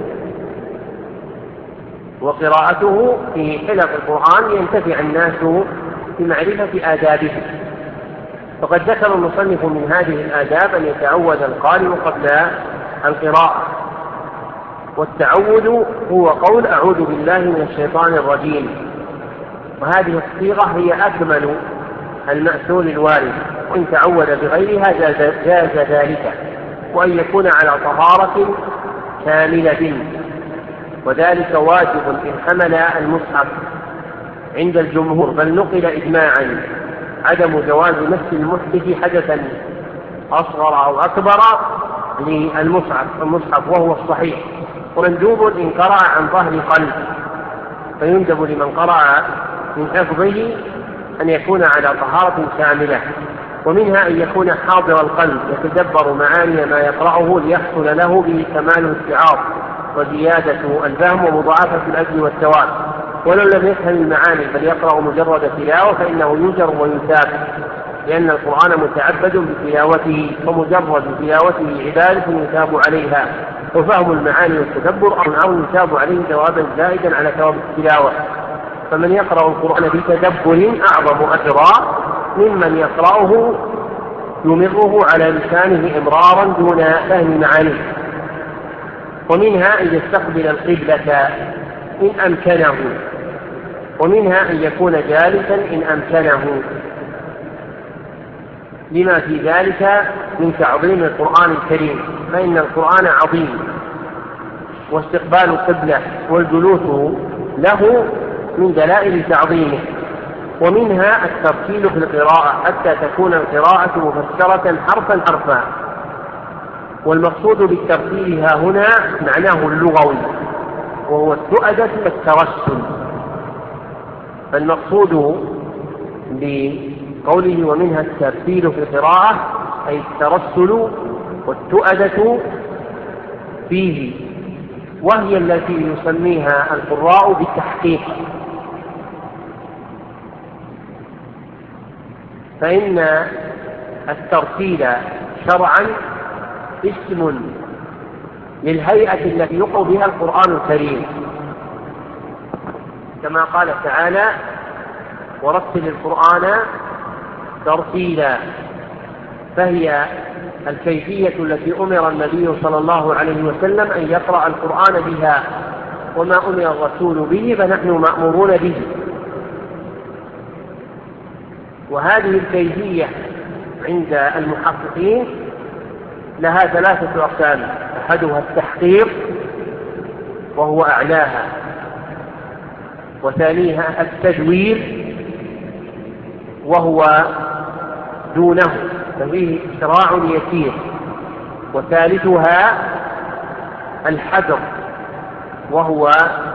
[SPEAKER 1] وقراءته في حلق القرآن ينتفع الناس بمعرفة آدابه. فقد ذكر المصنف من هذه الآداب أن يتعوذ القارئ قبل القراءة، والتعوذ هو قول أعوذ بالله من الشيطان الرجيم، وهذه الصيغة هي أكمل المأثور الوارد، وإن تعود بغيرها جاز, جاز ذلك، وأن يكون على طهارة كاملة، وذلك واجب إن حمل المصحف عند الجمهور، بل نقل إجماعا عدم جواز مس المحدث حدثا أصغر أو أكبر للمصحف المصحف وهو الصحيح، ومندوب إن قرأ عن ظهر قلب، فيندب لمن قرأ من حفظه أن يكون على طهارة كاملة. ومنها أن يكون حاضر القلب يتدبر معاني ما يقرأه ليحصل له به كمال الاستيعاب وزيادة الفهم ومضاعفة الأجر والثواب، ولو لم يفهم المعاني بل يقرأ مجرد تلاوة فإنه يجر ويثاب، لأن القرآن متعبد بتلاوته، ومجرد تلاوته عبادة يثاب عليها، وفهم المعاني والتدبر أو يثاب عليه ثوابا زائدا على ثواب التلاوة. فمن يقرأ القرآن بتدبر أعظم أجرا ممن يقرأه يمره على لسانه إمرارا دون فهم معانيه. ومنها أن يستقبل القبلة إن أمكنه، ومنها أن يكون جالسا إن أمكنه، لما في ذلك من تعظيم القرآن الكريم، فإن القرآن عظيم، واستقبال القبلة والجلوس له من دلائل تعظيمه. ومنها الترتيل في القراءة حتى تكون القراءة مفسرة حرفا حرفا، والمقصود بالترتيل ها هنا معناه اللغوي، وهو التؤدة والترسل. فالمقصود بقوله ومنها الترتيل في القراءة أي الترسل والتؤدة فيه، وهي التي يسميها القراء بالتحقيق، فإن الترتيل شرعا اسم للهيئة التي يقرأ بها القرآن الكريم، كما قال تعالى ورتل القرآن ترتيلا، فهي الكيفية التي أمر النبي صلى الله عليه وسلم أن يقرأ القرآن بها، وما أمر الرسول به فنحن مأمورون به. وهذه الكيفية عند المحققين لها ثلاثة أقسام: أحدها التحقيق وهو أعلاها، وثانيها التدوير وهو دونه ففيه إسراع يسير، وثالثها الحذر وهو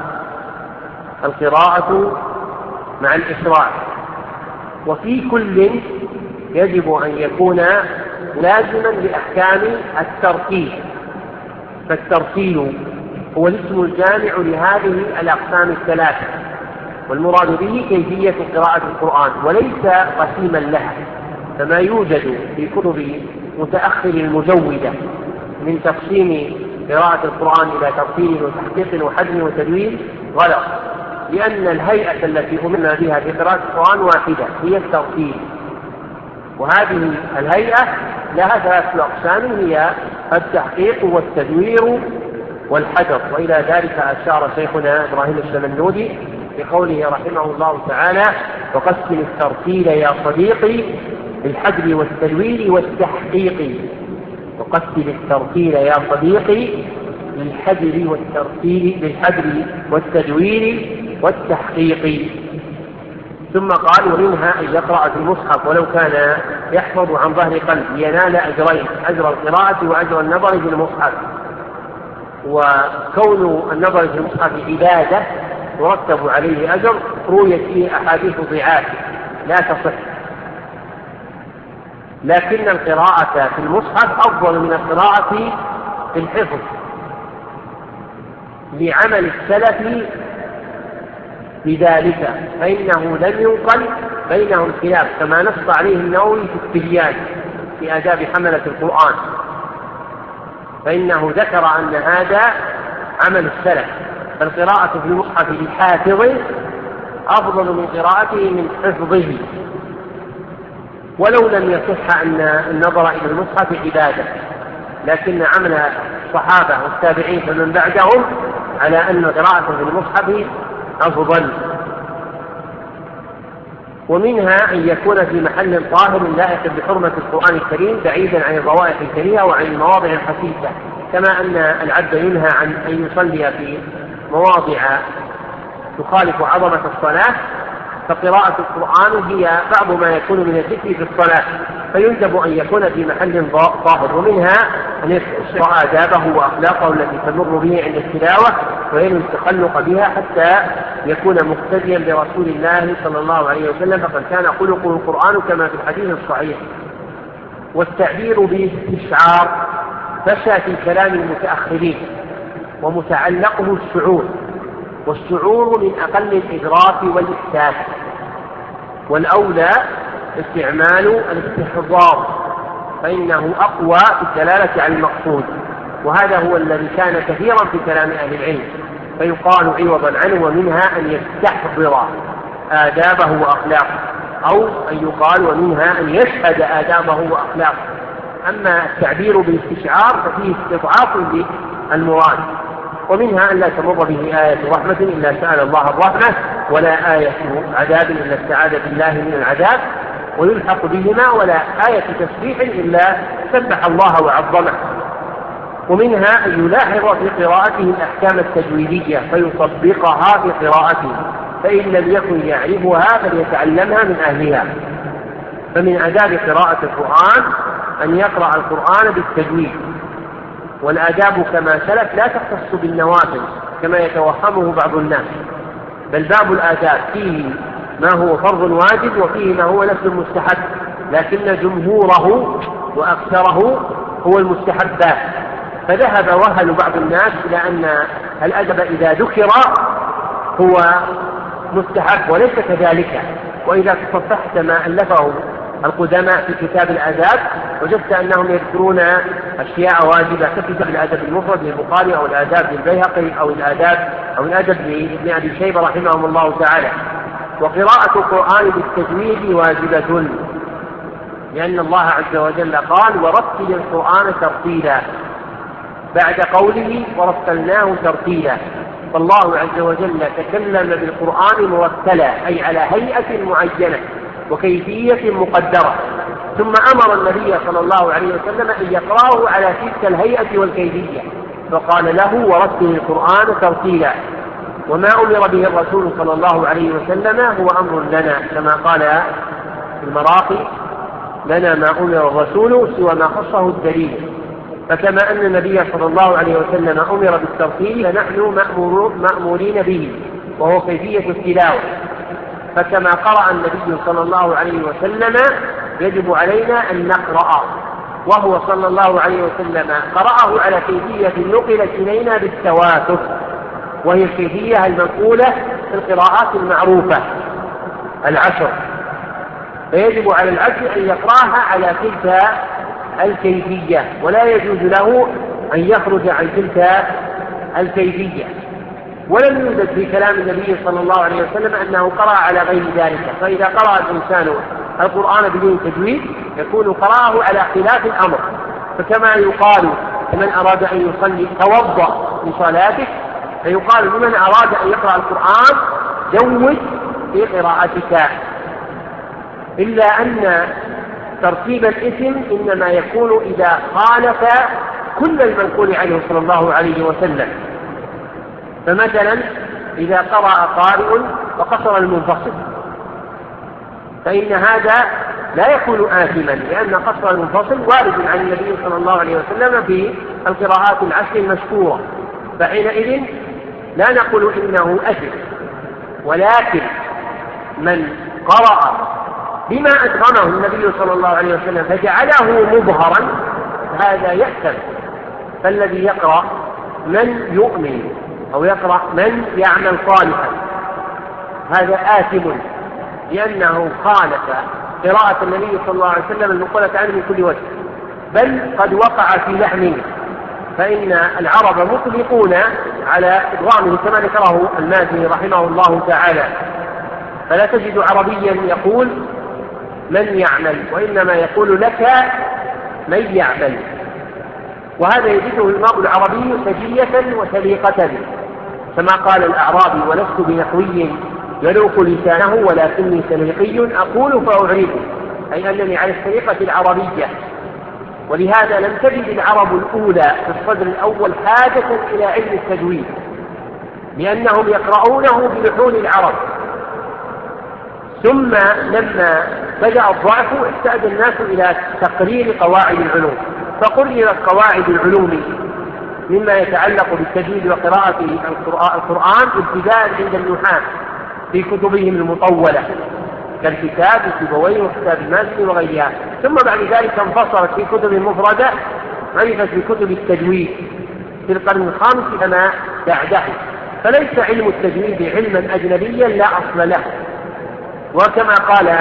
[SPEAKER 1] القراءة مع الإسراع. وفي كل يجب أن يكون لازما لأحكام الترتيل، فالترتيل هو الاسم الجامع لهذه الأقسام الثلاثة، والمراد به كيفية قراءة القرآن وليس قسيما لها، فما يوجد في كتب متأخر المجودة من تقسيم قراءة القرآن إلى ترتيل وتحقيق وحجم وتدوين غلط، لأن الهيئة التي أمرنا بها في قراءة القرآن واحدة هي الترتيل، وهذه الهيئة لها ثلاثة أقسام هي التحقيق والتدوير والحذر، وإلى ذلك أشار شيخنا إبراهيم الشمنودي بقوله رحمه الله تعالى: وقسم الترتيل يا صديقي بالحذر والتدوير والتحقيق. وقسم الترتيل يا صديقي بالحذر والترتيل بالحذر والتدوير والتحقيق. ثم قال: ومنها أن يقرأ في المصحف ولو كان يحفظ عن ظهر قلب ينال أجرين: أجر القراءة وأجر النظر في المصحف. وكون النظر في المصحف عبادة يرتب عليه أجر رويت فيه أحاديث ضعاف لا تصح، لكن القراءة في المصحف أفضل من القراءة في الحفظ لعمل السلف بذلك، فإنه لم ينقل بينهم خلاف كما نص عليه النووي في التبيان في آداب حملة القرآن، فإنه ذكر أن هذا عمل السلف، فالقراءة في المصحف للحافظ أفضل من قراءته من حفظه، ولو لم يصح أن النظر إلى المصحف عبادة، لكن عمل الصحابة والتابعين فمن بعدهم على أن قراءة في المصحف أفضل. ومنها أن يكون في محل طاهر لائق بحرمة القرآن الكريم بعيدا عن الروائح الكريهة وعن المواضع الخسيسة، كما أن العبد ينهى عن أن يصلي في مواضع تخالف عظمة الصلاة، فقراءة القرآن هي بعض ما يكون من الذكر في الصلاة، فيندب أن يكون في محل طاهر. ومنها أن يستحضر آدابه وأخلاقه التي تمر به عند التلاوة وينوي التخلق بها حتى يكون مقتديا برسول الله صلى الله عليه وسلم، فقد كان خلقه القرآن كما في الحديث الصحيح. والتعبير باستشعار فشى في كلام المتأخرين، ومتعلقه الشعور، والشعور من أقل الإدراك والإحساس، والأولى استعمال الاستحضار فإنه أقوى في الدلالة على المقصود، وهذا هو الذي كان كثيرا في كلام أهل العلم، فيقال عوضا عنه ومنها أن يستحضر آدابه وأخلاقه، أو أن يقال ومنها أن يشهد آدابه وأخلاقه. أما التعبير بالاستشعار ففيه استضعاف للمراد. ومنها أن لا تمر به آية رحمة إلا سأل الله الرحمة، ولا آية عذاب إلا استعاذ بالله من العذاب، ويلحق بهما ولا آية تسبيح إلا سبح الله وعظمه. ومنها أن يلاحظ في قراءته الأحكام التجويدية فيطبقها في قراءته، فإن لم يكن يعرفها فليتعلمها من أهلها. فمن آداب قراءة القرآن أن يقرأ القرآن بالتجويد، والآداب كما سلف لا تختص بالنوافل كما يتوهمه بعض الناس، بل باب الآداب فيه ما هو فرض واجب وفيه ما هو نفس المستحب، لكن جمهوره وأكثره هو المستحبات. فذهب وهل بعض الناس إلى أن الأدب إذا ذكر هو مستحب، وليس كذلك. وإذا تصفحت ما ألفه القدماء في كتاب الآداب وجدت أنهم يذكرون أشياء واجبة ككتاب الأدب المفرد للبخاري أو الآداب للبيهقي أو الآداب أو الأدب لابن أبي شيبة رحمهم الله تعالى. وقراءة القرآن بالتجويد واجبة، لأن الله عز وجل قال ورتل القرآن ترتيلا بعد قوله ورتلناه ترتيلا، فالله عز وجل تكلم بالقرآن مرتلا أي على هيئة معينة وكيفية مقدرة، ثم أمر النبي صلى الله عليه وسلم أن يقرأه على تلك الهيئة والكيفية، فقال له ورتل القرآن ترتيلا. وما أمر به الرسول صلى الله عليه وسلم هو أمر لنا، كما قال في المراقي لنا ما أمر الرسول سوى ما خصه الدليل. فكما أن النبي صلى الله عليه وسلم أمر بالترتيل فنحن مأمورين به، وهو كيفية التلاوة. فكما قرأ النبي صلى الله عليه وسلم يجب علينا أن نقرأ، وهو صلى الله عليه وسلم قرأه على كيفية نقلت إلينا بالتواتر، وهي الكيفية المنقولة في القراءات المعروفة العشر، فيجب على العبد أن يقرأها على تلك الكيفية، ولا يجوز له أن يخرج عن تلك الكيفية. ولم يوجد في كلام النبي صلى الله عليه وسلم أنه قرأ على غير ذلك، فإذا قرأ الإنسان القرآن بدون تجويد يكون قرأه على خلاف الأمر. فكما يقال لمن أراد أن يصلي توضأ لصلاتك، فيقال لمن أراد أن يقرأ القرآن جود في قراءتك، إلا أن ترتيب الاسم إنما يكون إذا خالف كل المنقول عنه صلى الله عليه وسلم. فمثلا إذا قرأ قارئ وقصر المنفصل فإن هذا لا يكون آثما، لأن قصر المنفصل وارد عن النبي صلى الله عليه وسلم في القراءات العشر المشهورة، فحينئذ لا نقول إنه أثم. ولكن من قرأ بما أدغمه النبي صلى الله عليه وسلم فجعله مظهرا هذا يأثم. فالذي يقرأ من يؤمن أو يقرأ من يعمل صالحا هذا آثم، لأنه خالف قراءة النبي صلى الله عليه وسلم المنقولة عنه من كل وجه، بل قد وقع في لحمه، فإن العرب مطلقون على إدغامه كما ذكره المازني رحمه الله تعالى، فلا تجد عربيا يقول من يعمل، وإنما يقول لك من يعمل، وهذا يجده المرء العربي سجية وسليقة، كما قال الأعرابي ولست بنحوي يلوك لسانه ولكني سليقي أقول فأعرف، أي أنني على الطريقة العربية. ولهذا لم تجد العرب الأولى في الصدر الأول حاجة إلى علم التجويد، لأنهم يقرؤونه بلحون العرب. ثم لما بدأ الضعف احتاج الناس إلى تقرير قواعد العلوم، فقررت قواعد العلوم مما يتعلق بالتجويد وقراءة القرآن ابتداء عند النحاة في كتبهم المطولة كالكتاب السيبويه وكتاب المازني وغيرها، ثم بعد ذلك انفصلت في كتب مفردة عرفت بكتب التجويد في القرن الخامس كما بعده. فليس علم التجويد علما أجنبيا لا أصل له، وكما قال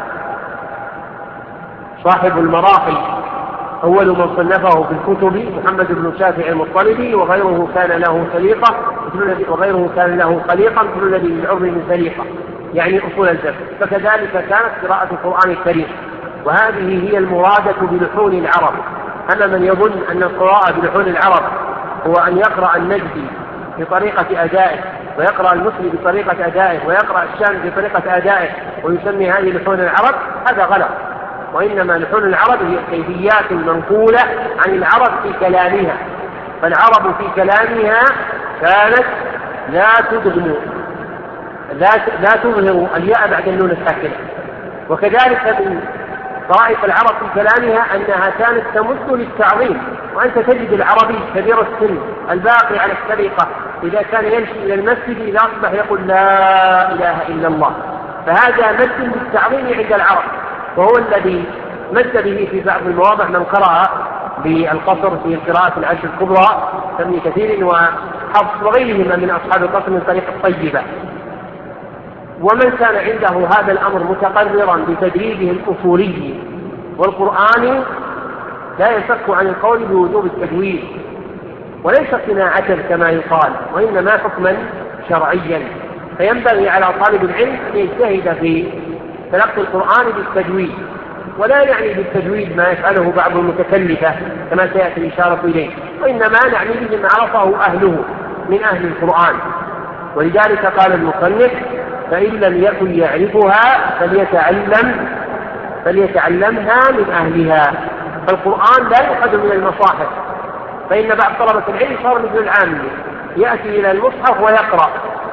[SPEAKER 1] صاحب المراقي أول من صنفه في الكتب محمد بن شافع المطلبي وغيره كان له سليقة وغيره كان له خليقة مثل الذي للعرب من سليقة، يعني أصول الفقه. فكذلك كانت قراءة القرآن الكريم، وهذه هي المرادة بلحون العرب. أما من يظن أن القراءة بلحون العرب هو أن يقرأ النجدي بطريقة أدائه ويقرأ المصري بطريقة أدائه ويقرأ الشام بطريقة أدائه ويسمي هذه لحون العرب، هذا غلط. وإنما لحون العرب هي كيفيات منقولة عن العرب في كلامها، فالعرب في كلامها كانت لا تدغم لا لا تظهر الياء بعد النون الساكنة. وكذلك من طائف العرب في كلامها أنها كانت تمد للتعظيم، وأنت تجد العربي كبير السن الباقي على السرقة إذا كان يمشي إلى المسجد إذا أصبح يقول لا إله إلا الله، فهذا مد للتعظيم عند العرب، وهو الذي مد به في بعض المواضع من قرأ بالقصر في قراءة العشر الكبرى كابن كثير وحفص وغيرهما من أصحاب القصر من طريق الطيبة. ومن كان عنده هذا الأمر متقررا بتدريبه الأصولي والقرآن لا يشك عن القول بوجوب التجويد، وليس صناعة كما يقال، وإنما حكما شرعيا. فينبغي على طالب العلم أن يجتهد في تلقي القرآن بالتجويد، ولا يعني بالتجويد ما يفعله بعض المتكلفة كما سيأتي الإشارة إليه، وإنما نعني به ما عرفه أهله من أهل القرآن. ولذلك قال المصنف فإن لم يكن يعرفها فليتعلم فليتعلمها من أهلها. فالقرآن لا يؤخذ من المصاحف، فإن بعض طلبة العلم صار مثل العامي يأتي إلى المصحف ويقرأ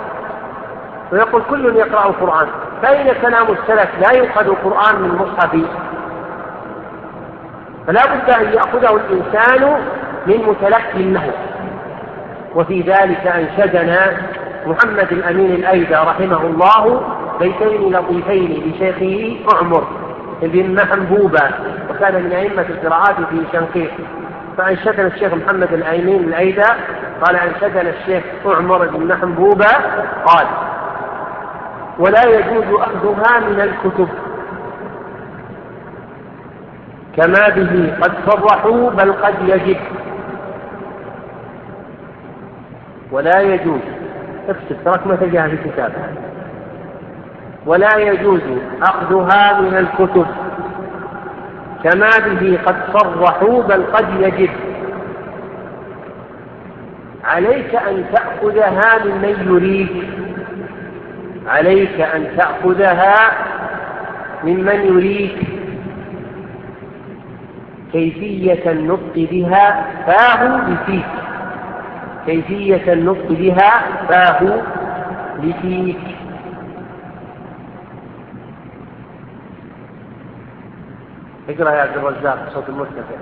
[SPEAKER 1] ويقول كل يقرأ القرآن، فإن كلام السلف لا يؤخذ القرآن من المصحف، فلا بد أن يأخذه الإنسان من متلقٍ له. وفي ذلك أنشدنا محمد الأمين الأيدى رحمه الله بيتين لطيفين لشيخه أعمر بن محبوبة، وكان من أئمة القراءات في شنقيط. فأنشدنا الشيخ محمد الأمين الأيدى قال أنشدنا الشيخ أعمر بن محبوبة قال ولا يجوز أخذها من الكتب كما به قد صرحوا بل قد يجب. ولا يجوز اكتب ترك ما تجاه في الكتاب. ولا يجوز أخذها من الكتب كما به قد صرحوا بل قد يجب. عليك أن تأخذها ممن يريد عليك أن تأخذها ممن يريد كيفية النطق بها فاه لفيك كيفية النطق بها فاه لفيك. اقرأ يا عبد الرزاق صوت المرتفع.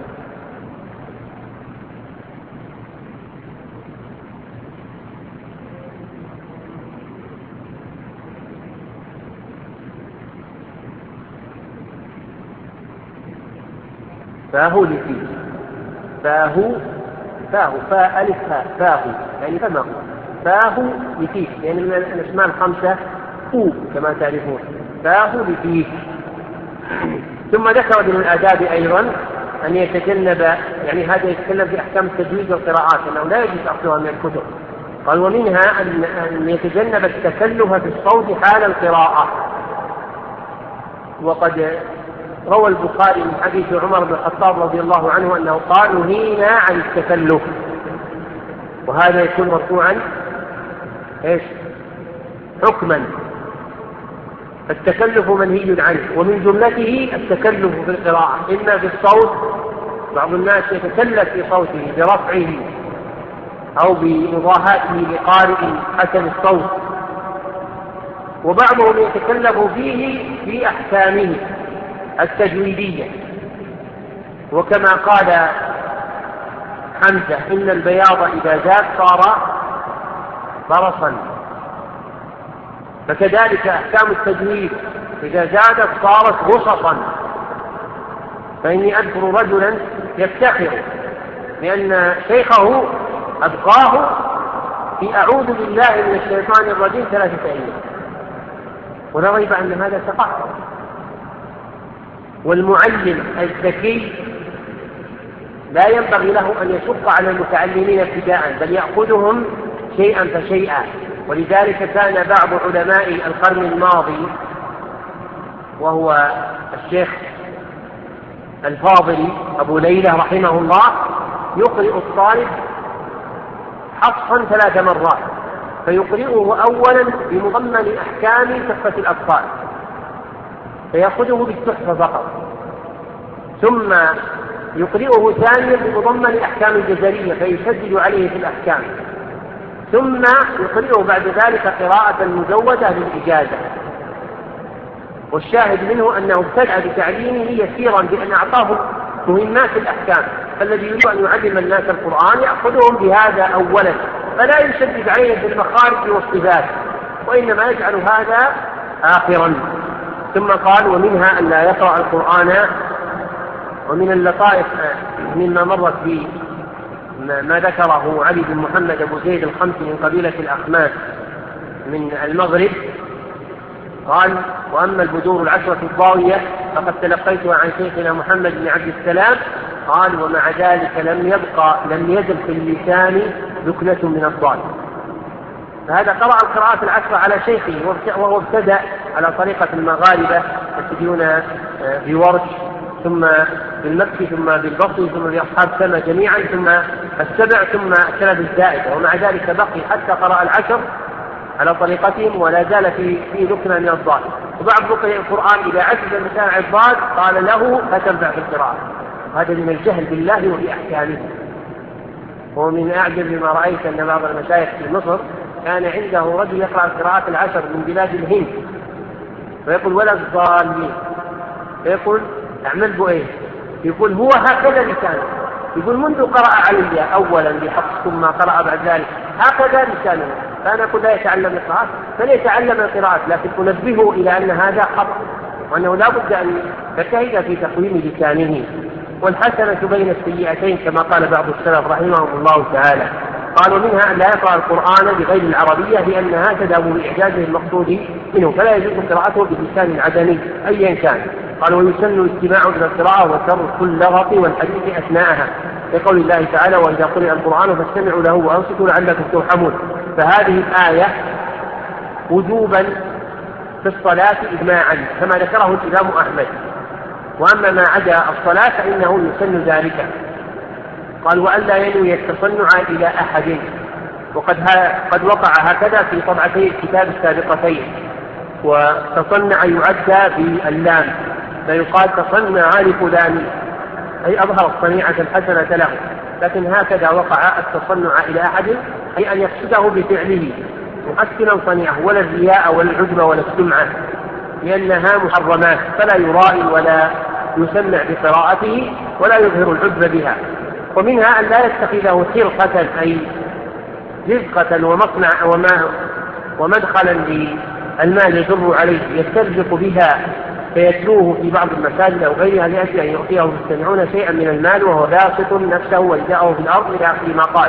[SPEAKER 1] فاه لفيك فاه فاه فاء ألف فاء فاه يعني فما هو فاه لفيك يعني من الأسماء الخمسة فو كما تعرفون فاه لفيك. ثم ذكر من الآداب أيضا أن يتجنب يعني هذا يتكلم في أحكام التجويد والقراءات أنه لا يجوز أخذها من الكتب. قال ومنها أن يتجنب التكلف في الصوت حال القراءة. وقد روى البخاري من حديث عمر بن الخطاب رضي الله عنه أنه قال نهينا عن التكلف، وهذا يكون مرفوعا ايش حكما فالتكلف منهي عنه، ومن جملته التكلف في القراءة، إما بالصوت، بعض الناس يتكلف في صوته برفعه أو بمضاهاته لقارئ حسن الصوت، وبعضهم يتكلف فيه في أحكامه التجويدية، وكما قال حمزة إن البياض إذا زاد صار برصا، فكذلك أحكام التجويد إذا زادت صارت غصصا. فإني أذكر رجلا يفتخر لأن شيخه أبقاه في أعوذ بالله من الشيطان الرجيم ثلاثة أيام، ولا ريب أن هذا تقعر. والمعلم الذكي لا ينبغي له أن يشق على المتعلمين ابتداء، بل يأخذهم شيئا فشيئا. ولذلك كان بعض علماء القرن الماضي وهو الشيخ الفاضل أبو ليلى رحمه الله يقرئ الطالب حصا ثلاث مرات، فيقرئه أولا بمضمن أحكام تحفة الأطفال فيأخذه بالتحفة فقط، ثم يقرئه ثانيا بمضمن أحكام الجزرية فيشدد عليه في الأحكام، ثم يقرئه بعد ذلك قراءة مجودة للإجازة. والشاهد منه أنه ابتدأ بتعليمه يسيرا بأن أعطاه مهمات الأحكام، فالذي يريد أن يعلم الناس القرآن يأخذهم بهذا أولا، فلا يشدد عليهم في المخارج والصفات، وإنما يجعل هذا آخرا. ثم قال ومنها أن لا يقرأ القرآن. ومن اللطائف مما مرت به ما ذكره علي بن محمد أبو زيد الخمسي من قبيلة الأخماس من المغرب، قال وأما البذور العشرة الضاوية فقد تلقيتها عن شيخنا محمد بن عبد السلام، قال ومع ذلك لم يبقى لم يزل في اللسان لكنة من الضال. فهذا قرأ القراءات العشرة على شيخه وهو ابتدأ على طريقة المغاربة يبتدئون بورش ثم بالمكي ثم بالبصري ثم بأصحاب سما جميعا ثم السبع ثم الثلاث الزائدة، ومع ذلك بقي حتى قرأ العشر على طريقتهم ولا زال في في لكنة من الضال. وبعض مقرئ القرآن إذا عجز المسامع الضال قال له لا تنفع في القراءة، هذا من الجهل بالله وبأحكامه. ومن أعجب ما رأيت أن بعض المشايخ في مصر كان عنده رجل يقرأ القراءات العشر من بلاد الهند ويقول ولا الضالين، فيقول أعمل بو إيه؟ يقول هو هكذا لسانه، يقول منذ قرأ علي أولا بحفظ ثم قرأ بعد ذلك هكذا لسانه. فأنا أقول لا يتعلم القراءات فليتعلم القراءات، لكن أنبهه إلى أن هذا خطأ وأنه لا بد أن يجتهد في تقويم لسانه. والحسنة بين السيئتين كما قال بعض السلف رحمهم الله تعالى، قالوا منها أن لا يقرأ القرآن بغير العربية لأنها تذهب بإعجازه المقصود منه، فلا يجوز قراءته باللسان العدمي أيا كان. قالوا ويسن الاستماع إلى القراءة وترك اللغط والحديث أثناءها، لقول الله تعالى وإذا قرئ القرآن فاستمعوا له وأنصتوا لعلكم ترحمون. فهذه الآية وجوبا في الصلاة إجماعا كما ذكره الإمام أحمد، وأما ما عدا الصلاة فإنه يسن ذلك. قال وألا ينوي التصنع إلى أحد، وقد قد وقع هكذا في طبعتي الكتاب السابقتين. وتصنع يعدى باللام فيقال تصنع لفلان أي أظهر الصنيعة الحسنة له، لكن هكذا وقع التصنع إلى أحد أي أن يقصده بفعله محسنا صنيعه، ولا الرياء ولا العجب ولا السمعة لأنها محرمات، فلا يرائي ولا يسمع بقراءته ولا يظهر العجب بها. ومنها أن لا يتخذه سرقة أي رزقة ومصنع وما ومدخلا للمال يجر عليه يسترزق بها فيتلوه في بعض المساجد أو غيرها لأجل أن يعطيه المستمعون شيئا من المال وهو باسط نفسه وإلجاءه في الأرض إلى آخر ما قال،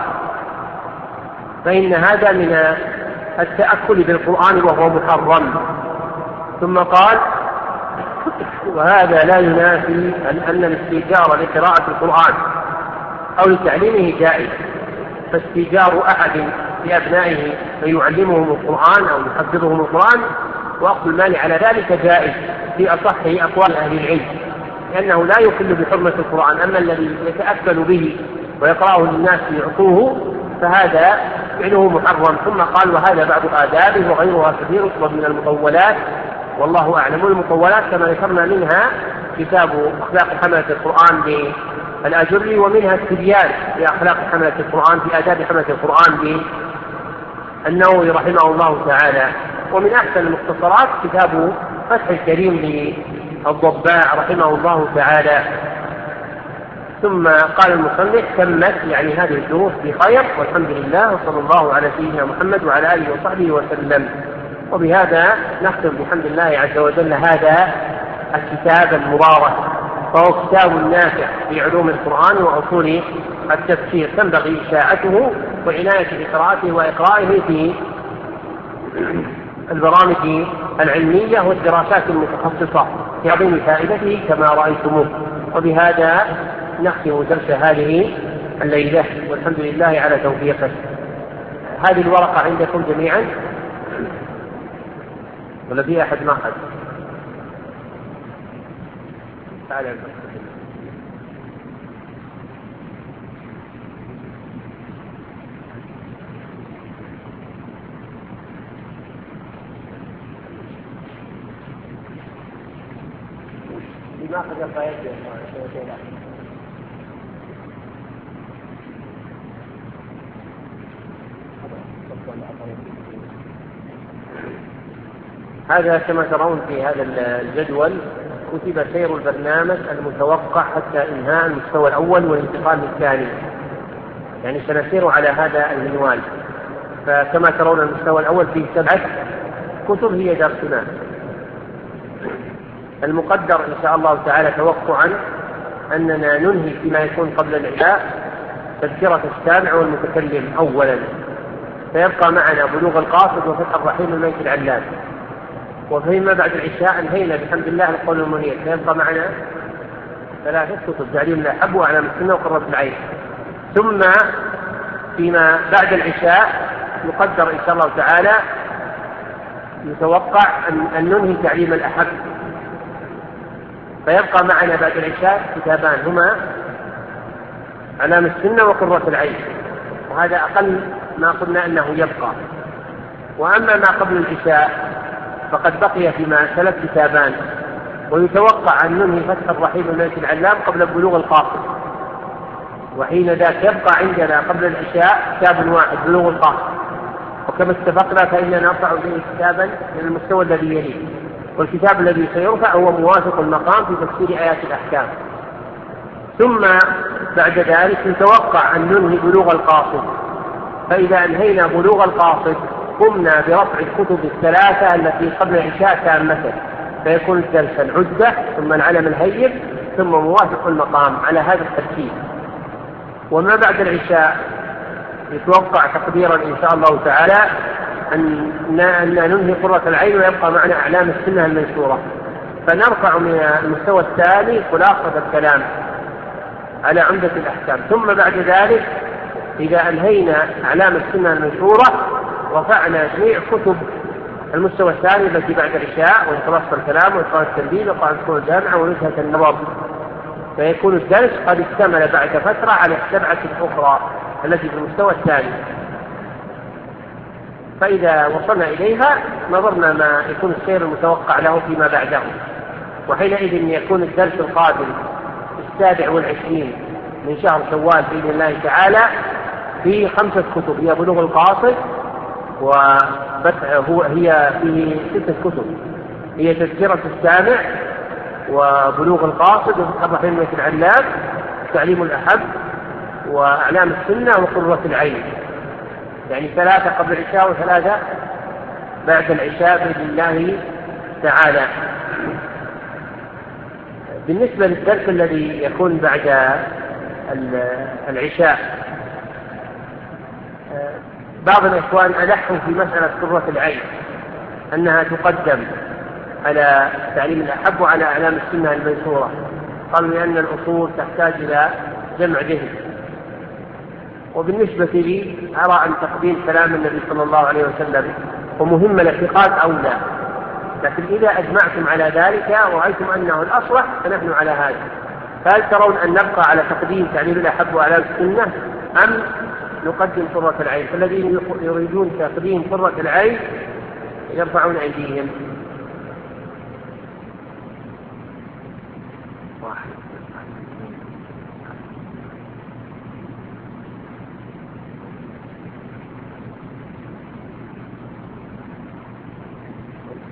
[SPEAKER 1] فإن هذا من التأكل بالقرآن وهو محرم. ثم قال وهذا لا ينافي أن الاستئجار لقراءة القرآن أو لتعليمه جائز، فاستئجار أحد لأبنائه فيعلمهم القرآن أو يحفظهم القرآن وأخذ المال على ذلك جائز في أصح أقوال أهل العلم، لأنه لا يخل بحرمة القرآن. أما الذي يتأكل به ويقرأه للناس ليعطوه فهذا فعله محرم. ثم قال وهذا بعض آدابه وغيرها كثير من المطولات والله أعلم. والمطولات كما ذكرنا منها كتاب أخلاق حملة القرآن للآجري، ومنها التبيان لأخلاق حملة القرآن في آداب حملة القرآن للنووي رحمه الله تعالى. ومن أحسن المختصرات كتاب فتح الكريم للضباع رحمه الله تعالى. ثم قال المصنف: تمت يعني هذه الدروس بخير والحمد لله، وصلى الله على سيدنا محمد وعلى آله وصحبه وسلم. وبهذا نختم بحمد الله عز وجل هذا الكتاب المبارك، فهو كتاب نافع في علوم القرآن وأصول التفسير، تنبغي إشاعته وعناية بقراءته وإقرائه في البرامج العلمية والدراسات المتخصصة في عظيم فائدته كما رأيتموه. وبهذا نختم درس هذه الليلة والحمد لله على توفيقه. هذه الورقة عندكم جميعا ولا في أحد ما أخذ؟ تعال ما أخذ القايد هذا كما ترون في هذا الجدول كتب سير البرنامج المتوقع حتى إنهاء المستوى الأول والانتقال للثاني، يعني سنسير على هذا المنوال. فكما ترون المستوى الأول فيه سبعة كتب هي درسنا. المقدر إن شاء الله تعالى توقعا أننا ننهي فيما يكون قبل العشاء تذكرة السامع والمتكلم أولا، فيبقى معنا بلوغ القاصد وفتح الرحيم الميت العلام، وفيما بعد العشاء انهينا بحمد الله القول المنير، فيبقى معنا ثلاثة كتب: تعليم الأحب وأعلام السنة وقرة العين. ثم فيما بعد العشاء يقدر إن شاء الله تعالى يتوقع أن ننهي تعليم الأحب، فيبقى معنا بعد العشاء كتابان هما أعلام السنة وقرة العين، وهذا أقل ما قلنا أنه يبقى. وأما ما قبل العشاء فقد بقي فيما ثلاث كتابان، ويتوقع أن ننهي فتح الرحيم الميت العلام قبل بلوغ القاصد، وحين ذاك يبقى عندنا قبل العشاء كتاب واحد بلوغ القاصد، وكما اتفقنا فإننا نرفع به كتابا من المستوى الذي يليه، والكتاب الذي سيرفع هو موافق المقام في تفسير آيات الأحكام. ثم بعد ذلك يتوقع أن ننهي بلوغ القاصد، فإذا أنهينا بلوغ القاصد قمنا برفع الكتب الثلاثة التي قبل العشاء تامة، فيكون الدرس العدة ثم العلم الهيب ثم موافق المقام على هذا الترتيب. وما بعد العشاء يتوقع تقديرا إن شاء الله تعالى أن ننهي قرة العين ويبقى معنا أعلام السنة المنشورة، فنرفع من المستوى الثاني خلاصة الكلام على عمدة الأحكام. ثم بعد ذلك إذا أنهينا أعلام السنة المنشورة رفعنا جميع كتب المستوى الثاني التي بعد العشاء، وخلاصة الكلام وإتقان التنبيه وقاعدة الكون الجامعة ونزهة النظر، فيكون الدرس قد اشتمل بعد فترة على السبعة الأخرى التي في المستوى الثاني. فإذا وصلنا إليها نظرنا ما يكون السير المتوقع له فيما بعده، وحينئذ يكون الدرس القادم السابع والعشرين من شهر شوال بإذن الله تعالى في خمسة كتب: هي بلوغ القاصد، وفتح هو هي في ستة كتب: هي تذكرة السامع وبلوغ القاصد وفتح الرحيم الميت العلام، تعليم الأحب وأعلام السنة وقرة العين، يعني ثلاثة قبل العشاء وثلاثة بعد العشاء بإذن الله تعالى. بالنسبة للدرس الذي يكون بعد العشاء، بعض الإخوان ألحوا في مسألة قرة العين أنها تقدم على تعليم الأحب وعلى أعلام السنة المنشورة، قالوا لأن الأصول تحتاج إلى جمع ذهن. وبالنسبة لي أرى أن تقديم كلام النبي صلى الله عليه وسلم ومهم الاتخاذ أولى، لكن إذا أجمعتم على ذلك ورأيتم أنه الأصلح فنحن على هذا. فهل ترون أن نبقى على تقديم تعليم الأحب وأعلام السنة أم نقدم قرة العين؟ فالذين يريدون تقديم قرة العين يرفعون أيديهم.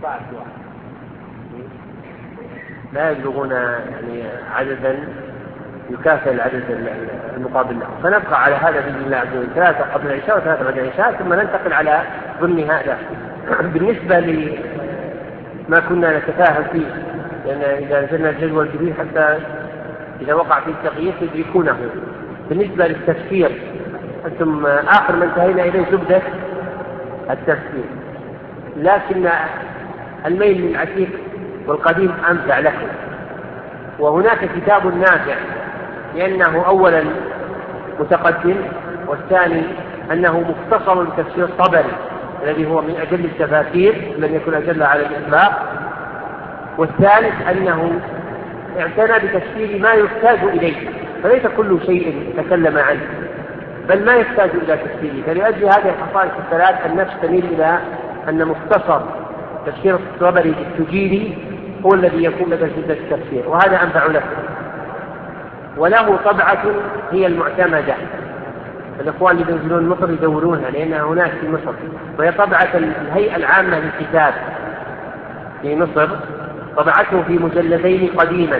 [SPEAKER 1] لا يبلغون يعني عددا يكافئ العدد المقابل له، فنبقى على هذا بإذن الله عز وجل، ثلاثة قبل العشاء وثلاثة بعد العشاء، ثم ننتقل على ضمن هذا. بالنسبة لما كنا نتفاهم فيه، لأن إذا نزلنا الجدول الجديد حتى إذا وقع في التغيير تدركونه. بالنسبة للتفسير أنتم آخر ما انتهينا إليه زبدة التفسير، لكن الميل للعتيق والقديم أمتع لكم. وهناك كتاب نافع لأنه أولا متقدم، والثاني أنه مختصر لتفسير الطبري الذي هو من أجل التفاسير لم يكن أجل على الإطلاق، والثالث أنه اعتنى بتفسير ما يحتاج إليه، فليس كل شيء تكلم عنه بل ما يحتاج إلى تفسيره. فلأجل هذه الخصائص الثلاث النفس تميل إلى أن مختصر تفسير الطبري التجيري هو الذي يكون لدى شدة التفسير، وهذا أنفع لكم. وله طبعة هي المعتمدة، الإخوان اللي ينزلون مصر يدورونها لأنها هناك في مصر، وهي طبعة الهيئة العامة للكتاب في مصر، طبعته في مجلدين قديما.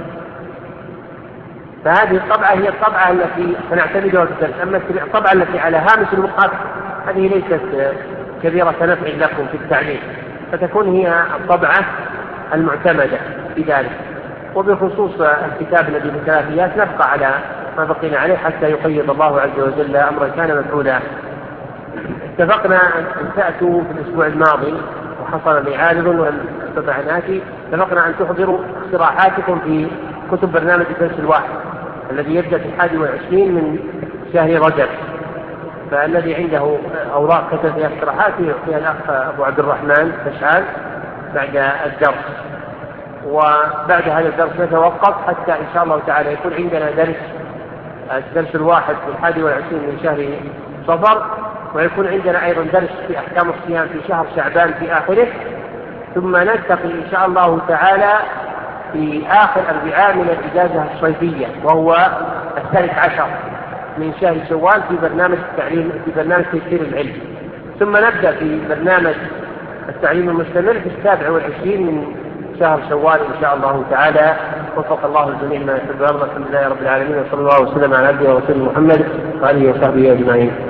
[SPEAKER 1] فهذه الطبعة هي الطبعة التي سنعتمدها في الدرس. أما الطبعة التي على هامش المصحف هذه ليست كبيرة نفع لكم في التعليم، فتكون هي الطبعة المعتمدة في ذلك. وبخصوص الكتاب الذي بالثلاثيات نبقى على ما بقينا عليه حتى يقيض الله عز وجل أمرا كان مفعولا. اتفقنا أن تأتوا في الأسبوع الماضي وحصل لي عارض ولم أستطع أن آتي، اتفقنا أن تحضروا اقتراحاتكم في كتب برنامج الدرس الواحد الذي يبدأ في الحادي والعشرين من شهر رجب. فالذي عنده أوراق كتب فيها اقتراحات يعطيها الأخ أبو عبد الرحمن تشعال بعد الدرس، وبعد هذا الدرس نتوقف حتى إن شاء الله تعالى يكون عندنا درس الدرس الواحد في الحادي والعشرين من شهر صفر، ويكون عندنا أيضا درس في أحكام الصيام في شهر شعبان في آخره، ثم نلتقي إن شاء الله تعالى في آخر أربعاء من الإجازة الصيفية وهو الثالث عشر من شهر شوال في برنامج التعليم في برنامج تيسير العلم، ثم نبدأ في برنامج التعليم المستمر في السابع والعشرين من شهر شوال إن شاء الله تعالى. وفق الله الجميع ما يحب ويرضى. الحمد لله رب العالمين، وصلى الله وسلم على عبده ورسوله محمد وآله وصحبه أجمعين.